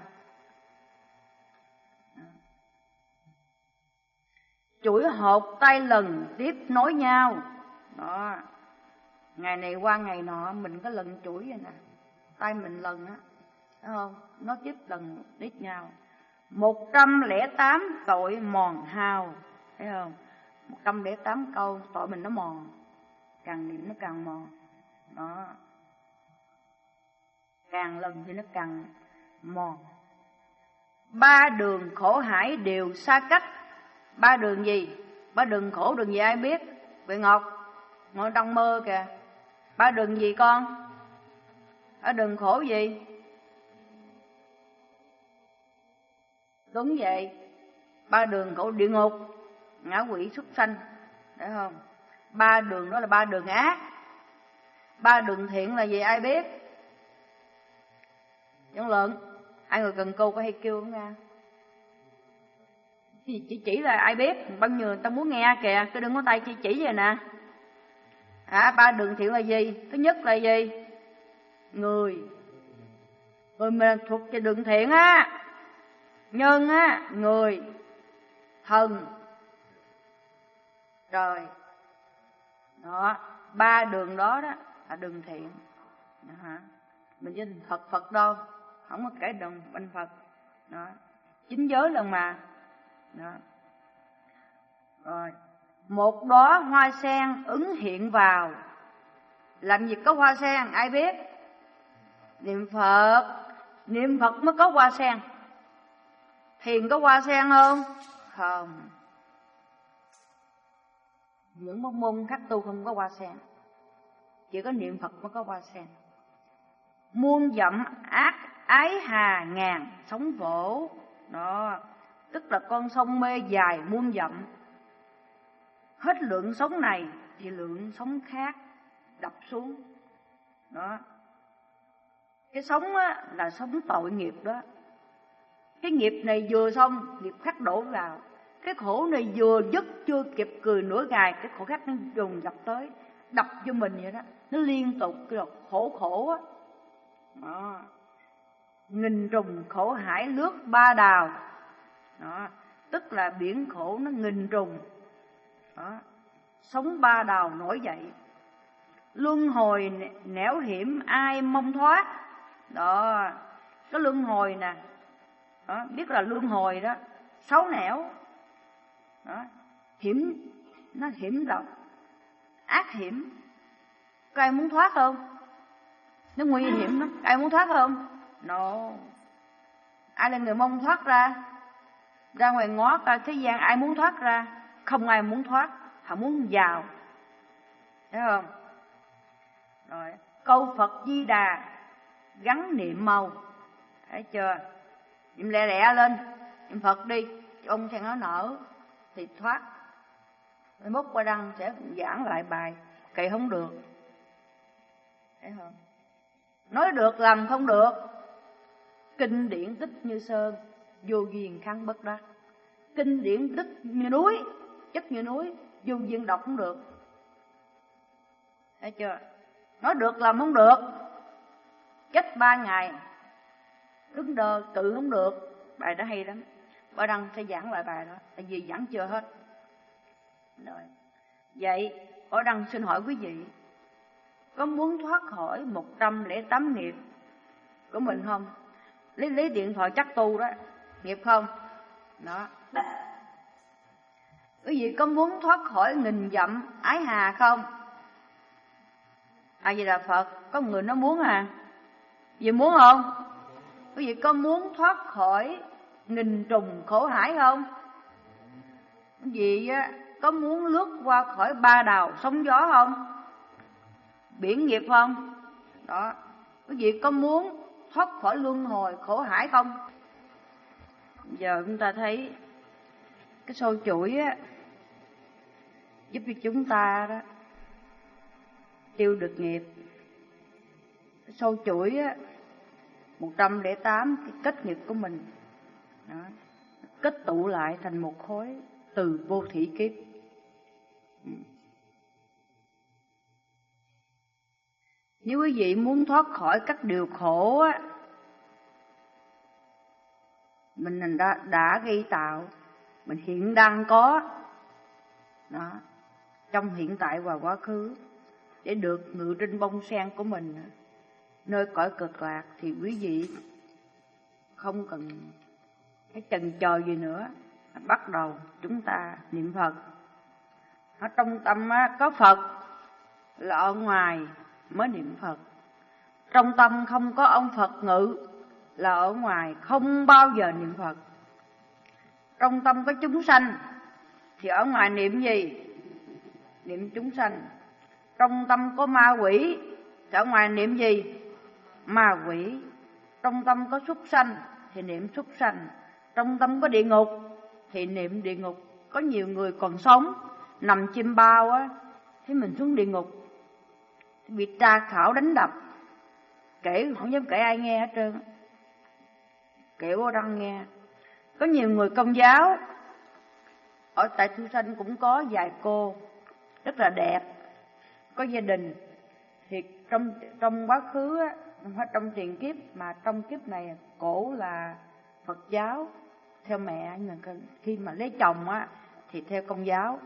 chuỗi hột tay lần tiếp nối nhau. Đó, ngày này qua ngày nọ mình có lần chuỗi vậy nè, tay mình lần á, thấy không? Nó tiếp lần tiếp nhau. Một trăm lẻ tám tội mòn hao, thấy không? Một trăm lẻ tám câu tội mình nó mòn, càng niệm nó càng mòn. Đó, càng lần thì nó càng mòn. Ba đường khổ hải đều xa cách. Ba đường gì? Ba đường khổ đường gì ai biết? Huệ Ngọc ngồi trong mơ kìa. Ba đường gì con? Ba đường khổ gì? Đúng vậy, ba đường khổ địa ngục, ngạ quỷ, súc sanh, phải không? Ba đường đó là ba đường ác. Ba đường thiện là gì ai biết? Dân luận, hai người cần câu có hay kêu không nha? Thì chỉ chỉ là ai biết, bao nhiêu người ta muốn nghe kìa, cứ đừng có tay chỉ chỉ vậy nè. À, ba đường thiện là gì? Thứ nhất là gì? Người Người mà thuộc về đường thiện á, nhân á, người, thần, trời. Đó, ba đường đó đó là đường thiện. Đó hả? Mình với Phật Phật đâu, không có kể đồng bên Phật. Đó, chính giới lần mà. Đó. Rồi, một đóa hoa sen ứng hiện vào. Làm gì có hoa sen ai biết? Niệm Phật, niệm Phật mới có hoa sen. Thiền có hoa sen không? Không. Những môn môn khác tu không có hoa sen, chỉ có niệm Phật mới có hoa sen. Muôn dặm ác ái hà ngàn sóng vỗ. Đó, tức là con sông mê dài muôn dặm, hết lượng sóng này thì lượng sóng khác đập xuống. Đó, cái sóng á, là sóng tội nghiệp đó. Cái nghiệp này vừa xong, nghiệp khác đổ vào. Cái khổ này vừa dứt chưa kịp cười nửa ngày, cái khổ khác nó dồn dập tới, đập cho mình vậy đó. Nó liên tục cái khổ khổ á. Đó. Nghìn trùng khổ hải lướt ba đào. Đó, tức là biển khổ nó nghìn trùng. Đó, sóng ba đào nổi dậy. Luân hồi nẻo hiểm ai mong thoát. Đó, cái luân hồi nè. Đó, biết là luân hồi đó, sáu nẻo. Đó, hiểm, nó hiểm độc, ác hiểm. Có ai muốn thoát không? Nó nguy hiểm lắm, ai muốn thoát không? No. Ai là người mong thoát ra? Ra ngoài ngó coi thế gian ai muốn thoát ra? Không ai muốn thoát, họ muốn vào. Thấy không? Rồi, câu Phật Di Đà gắn niệm mau. Thấy chưa? Niệm lẹ lẹ lên, niệm Phật đi, ông sen nó nở thì thoát. Mai mốt qua đăng sẽ giảng lại bài, cậy không được. Thấy không? Nói được làm không được. Kinh điển tích như sơn, vô duyên kháng bất đắc. Kinh điển tích như núi, chất như núi, vô duyên đọc không được. Thấy chưa? Nói được làm không được. Cách ba ngày đứng đơ tự không được. Bài đó hay lắm, Ba Đăng sẽ giảng lại bài đó, tại vì giảng chưa hết. Rồi. Vậy Ba Đăng xin hỏi quý vị, có muốn thoát khỏi một trăm lẻ tám nghiệp của mình không? Lấy lấy điện thoại chắc tu đó, nghiệp không? Đó. Quý vị có muốn thoát khỏi nghìn dặm ái hà không? A Di Đà Phật. Có người nó muốn à? Vì muốn không? Quý vị có muốn thoát khỏi nghìn trùng khổ hải không? Quý vị á, có muốn lướt qua khỏi ba đào sóng gió không? Biển nghiệp không? Đó. Quý vị có muốn thoát khỏi luân hồi khổ hải không? Giờ chúng ta thấy cái sâu chuỗi á, giúp cho chúng ta đó tiêu được nghiệp. Cái sâu chuỗi á, một trăm lẻ tám cái kết nghiệp của mình đó, kết tụ lại thành một khối từ vô thủy kiếp. Nếu quý vị muốn thoát khỏi các điều khổ á, mình đã, đã gây tạo, mình hiện đang có đó, trong hiện tại và quá khứ, để được ngự trên bông sen của mình nơi cõi cực lạc, thì quý vị không cần cái chần chờ gì nữa, bắt đầu chúng ta niệm Phật. Ở trong tâm á, có Phật là ở ngoài mới niệm Phật. Trong tâm không có ông Phật ngự là ở ngoài không bao giờ niệm Phật. Trong tâm có chúng sanh thì ở ngoài niệm gì? Niệm chúng sanh. Trong tâm có ma quỷ thì ở ngoài niệm gì? Ma quỷ. Trong tâm có súc sanh thì niệm súc sanh. Trong tâm có địa ngục thì niệm địa ngục. Có nhiều người còn sống nằm chim bao á, thế mình xuống địa ngục bị tra khảo đánh đập, kể không dám kể ai nghe hết trơn, kể vô đăng nghe. Có nhiều người Công giáo ở tại Thu Sanh cũng có vài cô rất là đẹp, có gia đình. Thì trong trong quá khứ á, không phải trong tiền kiếp mà trong kiếp này cổ là Phật giáo theo mẹ, nhưng mà khi mà lấy chồng á thì theo Công giáo.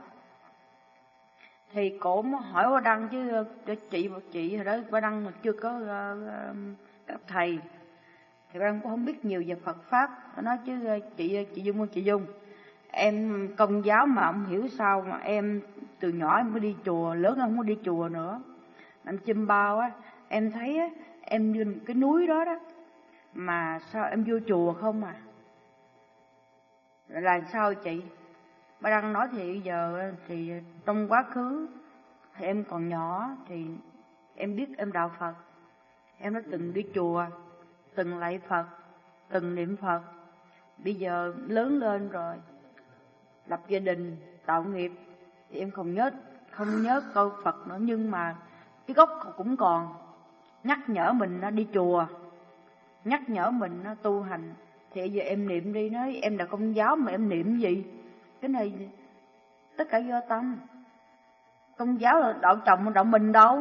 Thì cổ mới hỏi Ba Đăng chứ chị chị hồi đó Ba Đăng mà chưa có uh, các thầy, thì Ba Đăng cũng không biết nhiều về Phật pháp. Nó nói chứ chị chị Dung ơi, chị Dung, em Công giáo mà không hiểu sao mà em từ nhỏ em mới đi chùa, lớn em không có đi chùa nữa. Em chim bao á, em thấy á, em như cái núi đó đó, mà sao em vô chùa không à? Là sao chị? Ba Đăng nói thì giờ thì trong quá khứ thì em còn nhỏ thì em biết em đạo Phật, em đã từng đi chùa, từng lạy Phật, từng niệm Phật. Bây giờ lớn lên rồi, lập gia đình, tạo nghiệp thì em không nhớ không nhớ câu Phật nữa, nhưng mà cái gốc cũng còn nhắc nhở mình nó đi chùa, nhắc nhở mình nó tu hành. Thì giờ em niệm đi, nói em là Công giáo mà em niệm gì? Cái này tất cả do tâm. Công giáo là đạo chồng đạo mình đâu.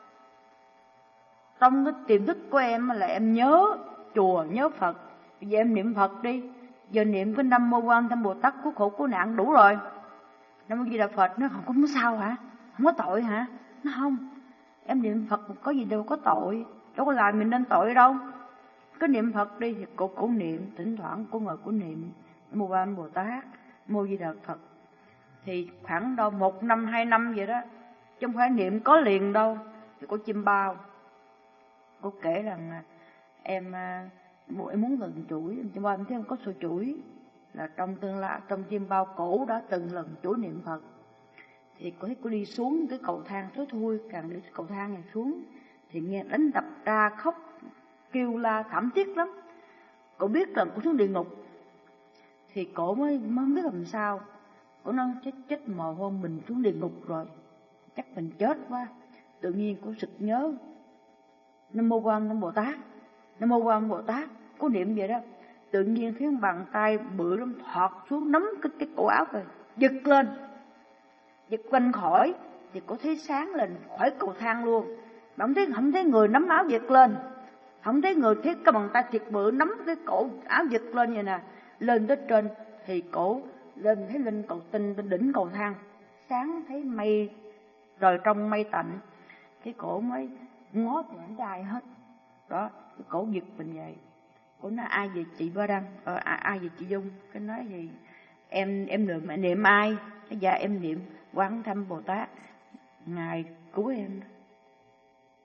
Trong cái tiềm thức của em là em nhớ chùa, nhớ Phật. Bây giờ em niệm Phật đi. Giờ niệm cái Nam Mô Quan Tâm Bồ Tát cứu khổ cứu nạn đủ rồi. Nam Mô Di Đà Phật nó không có sao hả? Không có tội hả? Nó không. Em niệm Phật có gì đâu có tội, đâu có làm mình nên tội đâu. Cứ niệm Phật đi thì cô cũng niệm, thỉnh thoảng cô ngồi cô niệm Nam Mô Quan Bồ Tát, Nam Mô Di Đà Phật. Thì khoảng đâu một năm hai năm vậy đó, chứ không phải niệm có liền đâu. Thì cô chim bao, cô kể rằng em em muốn lần chuỗi, em chim bao em thấy em có sôi chuỗi, là trong tương lai trong chim bao cổ đã từng lần chuỗi niệm Phật. Thì cô thấy cô đi xuống cái cầu thang tối thui, càng đi cầu thang này xuống thì nghe đánh đập ra, khóc kêu la thảm thiết lắm. Cô biết rằng cô xuống địa ngục thì cổ mới mới không biết làm sao. Cô nói chết chết mồ hôi, mình xuống địa ngục rồi, chắc mình chết quá. Tự nhiên cô sực nhớ Nam Mô Quan Tâm Bồ Tát, Nam Mô Quan Bồ Tát, cô niệm vậy đó. Tự nhiên thấy bàn tay bự lắm thọt xuống nắm cái, cái cổ áo rồi giật lên, giật quanh khỏi thì cô thấy sáng lên khỏi cầu thang luôn. Mà không thấy không thấy người nắm áo giật lên, không thấy người, thấy cái bàn tay thiệt bự nắm cái cổ áo giật lên vậy nè. Lên tới trên thì cổ lên thấy lên cầu tinh trên đỉnh cầu thang, sáng thấy mây rồi trong mây tạnh. Cái cổ mới ngó thì không có ai hết đó. Cái cổ giật mình vậy. Cổ nói ai vậy chị Ba Đăng? Ờ, ai, ai vậy chị Dung? Cái nói gì em em niệm mẹ niệm ai? Cái dạ em niệm Quán Thâm Bồ Tát, ngài cứu em.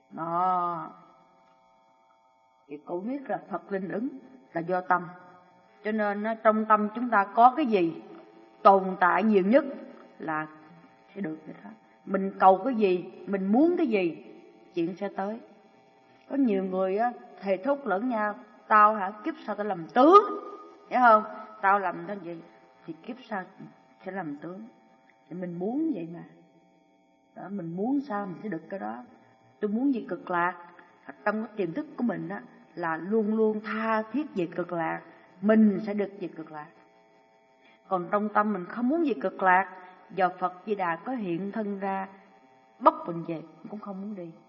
Đó. Thì cụ biết là Phật linh ứng là do tâm. Cho nên trong tâm chúng ta có cái gì tồn tại nhiều nhất là sẽ được cái đó. Mình cầu cái gì, mình muốn cái gì, chuyện sẽ tới. Có nhiều người á, thề thốt lẫn nhau, tao hả kiếp sau tao làm tướng, hiểu không? Tao làm cái gì thì kiếp sau sẽ làm tướng. Thì mình muốn vậy mà. Đó, mình muốn sao mình sẽ được cái đó. Tôi muốn gì cực lạc. Trong cái tiềm thức của mình á, là luôn luôn tha thiết về cực lạc, mình sẽ được về cực lạc. Còn trong tâm mình không muốn gì cực lạc, giờ Phật Di Đà có hiện thân ra bóc mình về cũng không muốn đi.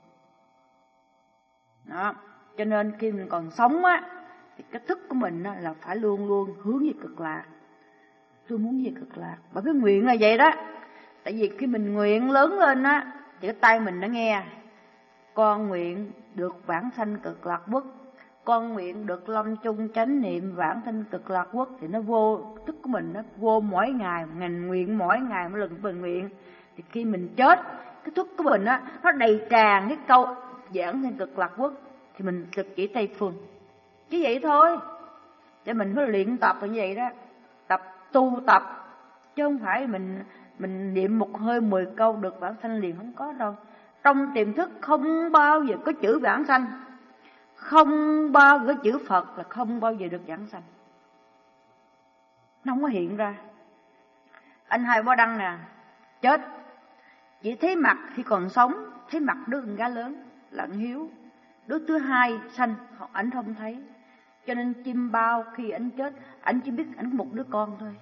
Đó, cho nên khi mình còn sống á, thì cái thức của mình á, là phải luôn luôn hướng về cực lạc. Tôi muốn về cực lạc, bởi cái nguyện là vậy đó. Tại vì khi mình nguyện lớn lên á, thì cái tay mình nó nghe. Con nguyện được vãng sanh cực lạc quốc, con nguyện được lâm chung chánh niệm vãng sanh cực lạc quốc. Thì nó vô, thức của mình nó vô mỗi ngày, ngành nguyện mỗi ngày một lần mình nguyện. Thì khi mình chết, cái thức của mình á, nó đầy tràn cái câu vãng sanh cực lạc quốc, thì mình thực chỉ Tây Phương. Chỉ vậy thôi. Cho mình phải luyện tập như vậy đó. Tập tu tập, chứ không phải mình mình niệm một hơi mười câu được vãng sanh liền, không có đâu. Trong tiềm thức không bao giờ có chữ vãng sanh, không bao giờ có chữ Phật là không bao giờ được vãng sanh. Nó không có hiện ra. Anh Hai Bó Đăng nè, chết, chỉ thấy mặt khi còn sống, thấy mặt đứa con gái lớn là anh Hiếu. Đứa thứ hai sanh, ảnh không thấy. Cho nên chim bao khi ảnh chết, ảnh chỉ biết ảnh có một đứa con thôi,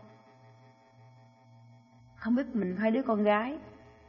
không biết mình hai đứa con gái.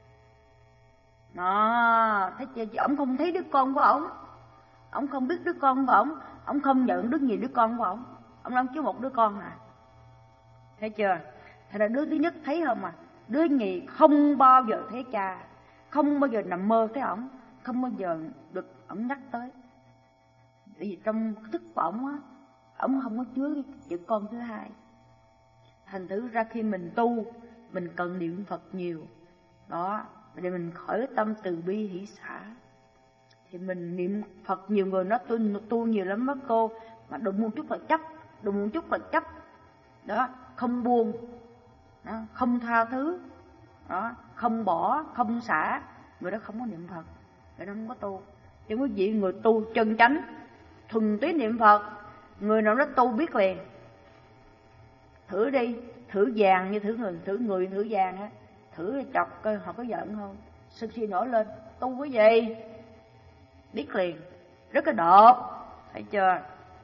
Đó, thấy chưa? Ông không thấy đứa con của ổng, ổng không biết đứa con của ổng, ổng không nhận đứa nhiều đứa con của ổng, ổng đang chỉ một đứa con à. Thấy chưa? Thật ra đứa thứ nhất thấy không à, đứa nhì không bao giờ thấy cha, không bao giờ nằm mơ thấy ổng, không bao giờ được ổng nhắc tới. Tại vì trong thức của ổng á, ổng không có chứa cái chữ con thứ hai. Thành thử ra khi mình tu, mình cần niệm Phật nhiều. Đó, để mình khỏi tâm từ bi hỷ xả. Thì mình niệm Phật nhiều, người nó tu, tu nhiều lắm đó cô, mà đụng một chút là chấp, đụng một chút là chấp. Đó, không buông, đó, không tha thứ, đó, không bỏ, không xả, người đó không có niệm Phật, người đó không có tu. Chứ quý vị người tu chân chánh, thuần túy niệm Phật, người nào đó tu biết liền. Thử đi, thử vàng như thử người, thử người thử vàng á, thử chọc coi họ có giận không, sân si nổi lên, tu cái gì biết liền, rất là đột, thấy chưa?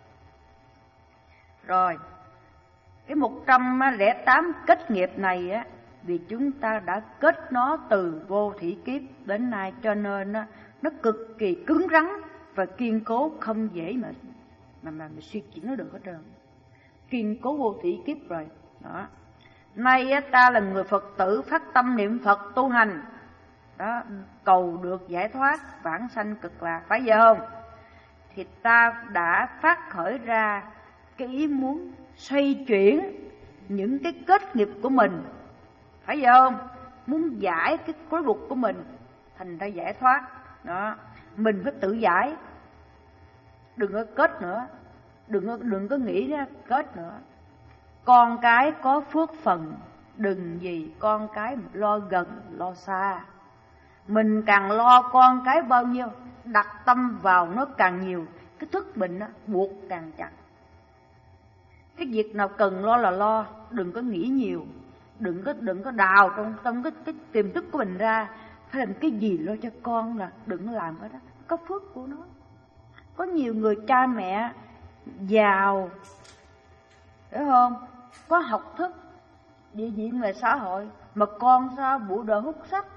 Rồi, cái một trăm lẻ tám kết nghiệp này á, vì chúng ta đã kết nó từ vô thủy kiếp đến nay, cho nên á, nó cực kỳ cứng rắn và kiên cố, không dễ mà mà mà, mà suy chuyển nó được hết trơn. Kiên cố vô thủy kiếp rồi. Đó. Nay á, ta là người Phật tử phát tâm niệm Phật tu hành, đó, cầu được giải thoát vãng sanh cực lạc, phải vậy không? Thì ta đã phát khởi ra cái ý muốn xoay chuyển những cái kết nghiệp của mình, phải vậy không? Muốn giải cái khối bục của mình thành ra giải thoát. Đó, mình phải tự giải, đừng có kết nữa, đừng có, đừng có nghĩ ra kết nữa. Con cái có phước phần, đừng gì con cái lo gần lo xa. Mình càng lo con cái bao nhiêu, đặt tâm vào nó càng nhiều, cái thức mình á, buộc càng chặt. Cái việc nào cần lo là lo, đừng có nghĩ nhiều, đừng có đừng có đào trong trong cái cái tiềm thức của mình ra, phải làm cái gì lo cho con là đừng có làm cái đó, có phước của nó. Có nhiều người cha mẹ giàu, hiểu không? Có học thức, địa vị về xã hội, mà con sao bụi đời hút sách,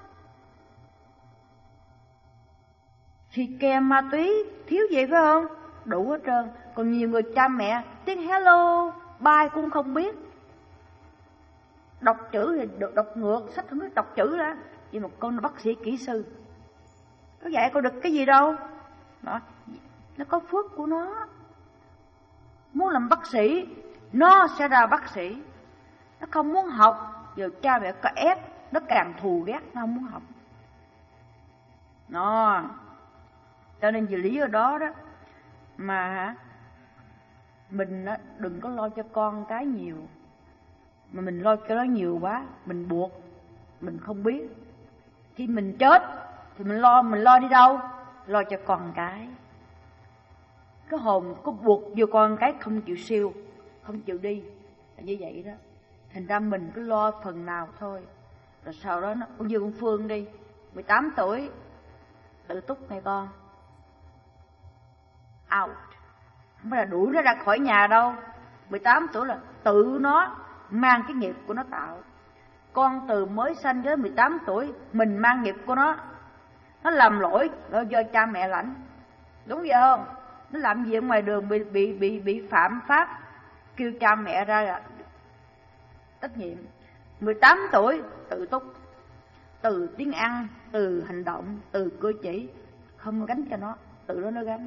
thì kèm ma túy, thiếu gì phải không? Đủ hết trơn. Còn nhiều người cha mẹ tiếng hello, bye cũng không biết, đọc chữ thì được đọc ngược, sách không biết đọc chữ đó. Vì một con bác sĩ kỹ sư, có dạy con được cái gì đâu. Đó, nó có phước của nó. Muốn làm bác sĩ, nó sẽ ra bác sĩ. Nó không muốn học, giờ cha mẹ có ép, nó càng thù ghét, nó không muốn học. Nó Cho nên vì lý do đó đó mà mình đừng có lo cho con cái nhiều. Mà mình lo cho nó nhiều quá, mình buộc, mình không biết. Khi mình chết thì mình lo, mình lo đi đâu? Lo cho con cái. Cái hồn có buộc vô con cái không chịu siêu, không chịu đi, là như vậy đó. Thành ra mình cứ lo phần nào thôi. Rồi sau đó nó, như con Phương đi, mười tám tuổi, tự túc này con, out. Không phải là đuổi nó ra khỏi nhà đâu. Mười tám tuổi là tự nó mang cái nghiệp của nó tạo. Con từ mới sanh tới mười tám tuổi, mình mang nghiệp của nó. Nó làm lỗi do, do cha mẹ lãnh. Đúng vậy không? Nó làm gì ở ngoài đường bị bị bị bị phạm pháp, kêu cha mẹ ra là trách nhiệm. Mười tám tuổi tự túc, từ tiếng ăn, từ hành động, từ cử chỉ, không gánh cho nó, tự nó nó gánh.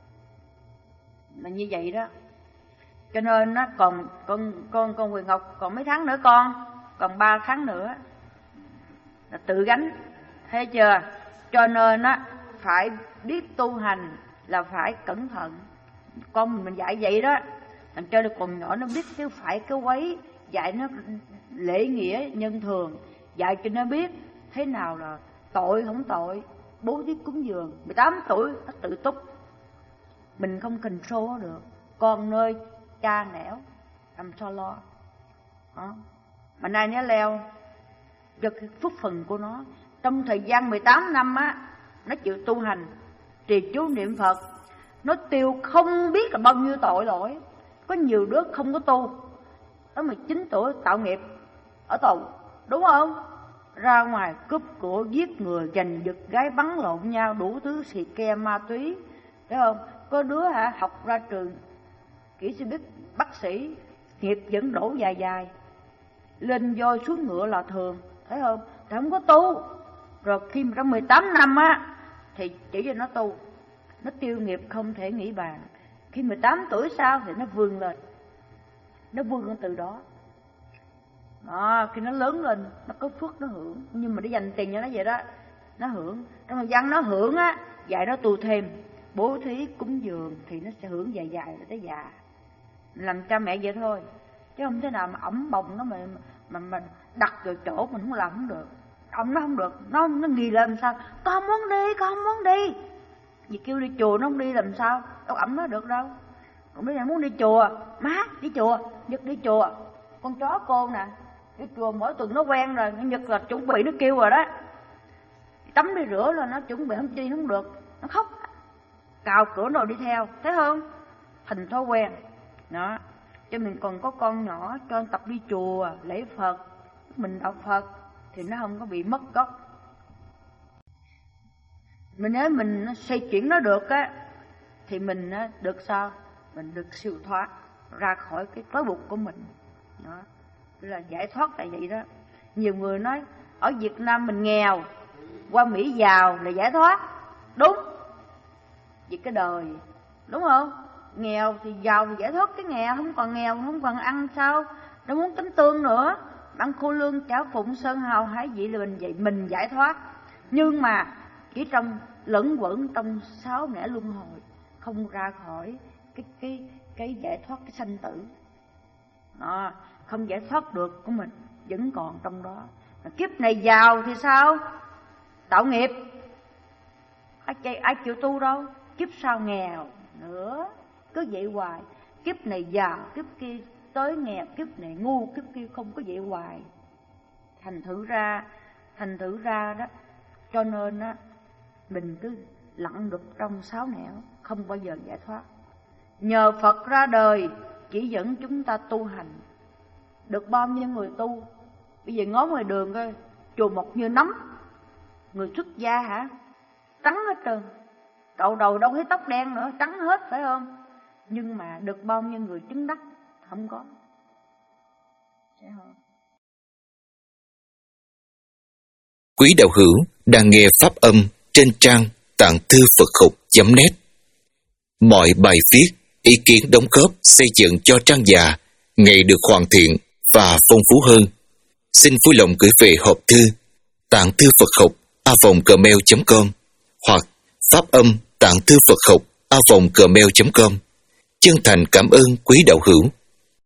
Là như vậy đó. Cho nên nó còn con con con Quyền Ngọc còn mấy tháng nữa con, còn ba tháng nữa là tự gánh, thấy chưa? Cho nên á phải biết tu hành là phải cẩn thận. Con mình mình dạy vậy đó, làm cho nó còn nhỏ nó biết cái phải cái quấy, dạy nó lễ nghĩa nhân thường, dạy cho nó biết thế nào là tội không tội, bố thí cúng dường. Mười tám tuổi nó tự túc, mình không control được. Con nơi cha nẻo, làm sao lo đó. Mà nay nó leo cho cái phúc phần của nó. Trong thời gian mười tám năm á, nó chịu tu hành, trì chú niệm Phật, nó tiêu không biết là bao nhiêu tội lỗi. Có nhiều đứa không có tu, nó mười chín tuổi tạo nghiệp ở tù, đúng không? Ra ngoài cướp của, giết người, giành giật, gái bắn lộn nhau, đủ thứ xì ke ma túy, thấy không? Có đứa hả học ra trường kỹ sư biết bác sĩ, nghiệp vẫn đổ dài dài, lên voi xuống ngựa là thường, thấy không? Thì không có tu. Rồi khi mà trong mười tám năm á thì chỉ cho nó tu, nó tiêu nghiệp không thể nghĩ bàn. Khi mười tám tuổi sau thì nó vươn lên, nó vươn lên từ đó. Đó, khi nó lớn lên nó có phước nó hưởng, nhưng mà để dành tiền cho nó vậy đó, nó hưởng. Trong thời gian nó hưởng á, dạy nó tu thêm, bố thí cúng dường thì nó sẽ hưởng dài dài tới già. Làm cha mẹ vậy thôi, chứ không thế nào mà ẩm bồng nó mà mà mà đặt vào chỗ mình không làm không được. Ông nó không được, nó nó nghi lên làm sao? Con không muốn đi, con không muốn đi. Vì kêu đi chùa nó không đi làm sao? Đâu ẩm nó được đâu. Còn bây giờ muốn đi chùa, má đi chùa, Nhật đi chùa. Con chó cô nè, đi chùa mỗi tuần nó quen rồi, Nhật là chuẩn bị nó kêu rồi đó. Tắm đi rửa là nó chuẩn bị không đi không được, nó khóc, cào cửa rồi đi theo, thấy không? Thành thói quen. Đó, cho mình còn có con nhỏ cho anh tập đi chùa, lễ Phật, mình đọc Phật thì nó không có bị mất gốc. Mình nếu mình xoay chuyển nó được á thì mình được sao? Mình được siêu thoát ra khỏi cái trói buộc của mình. Đó, là giải thoát là vậy đó. Nhiều người nói ở Việt Nam mình nghèo, qua Mỹ giàu là giải thoát. Đúng, vì cái đời, đúng không? Nghèo thì giàu thì giải thoát cái nghèo, không còn nghèo không còn ăn sao? Nó muốn tính tương nữa, ăn khô lương cháo phụng sơn hào hải vị là mình vậy, mình giải thoát. Nhưng mà chỉ trong lẫn quẩn trong sáu nẻo luân hồi, không ra khỏi cái cái cái giải thoát cái sanh tử. Đó, không giải thoát được của mình vẫn còn trong đó. Kiếp này giàu thì sao? Tạo nghiệp, ai, ai chịu tu đâu. Kiếp sau nghèo nữa, cứ vậy hoài. Kiếp này giàu, kiếp kia tới nghèo, kiếp này ngu, kiếp kia không có vậy hoài. Thành thử ra, thành thử ra đó, cho nên á, mình cứ lặn được trong sáu nẻo, không bao giờ giải thoát. Nhờ Phật ra đời chỉ dẫn chúng ta tu hành. Được bao nhiêu người tu? Bây giờ ngó ngoài đường coi, chùa mọc như nấm. Người xuất gia hả? Trắng hết trơn. Đầu đầu đâu thấy tóc đen nữa, trắng hết phải không? Nhưng mà được bao nhiêu người chứng đắc? Không có. Sẽ không?
Quý đạo hữu đang nghe pháp âm trên trang tạng thư Phật học chấm net. Mọi bài viết, ý kiến đóng góp xây dựng cho trang già ngày được hoàn thiện và phong phú hơn. Xin vui lòng gửi về hộp thư tạng thư Phật học a vòng gmail chấm com hoặc pháp âm tặng thư Phật học a vòng gmail chấm com. Chân thành cảm ơn quý đạo hữu.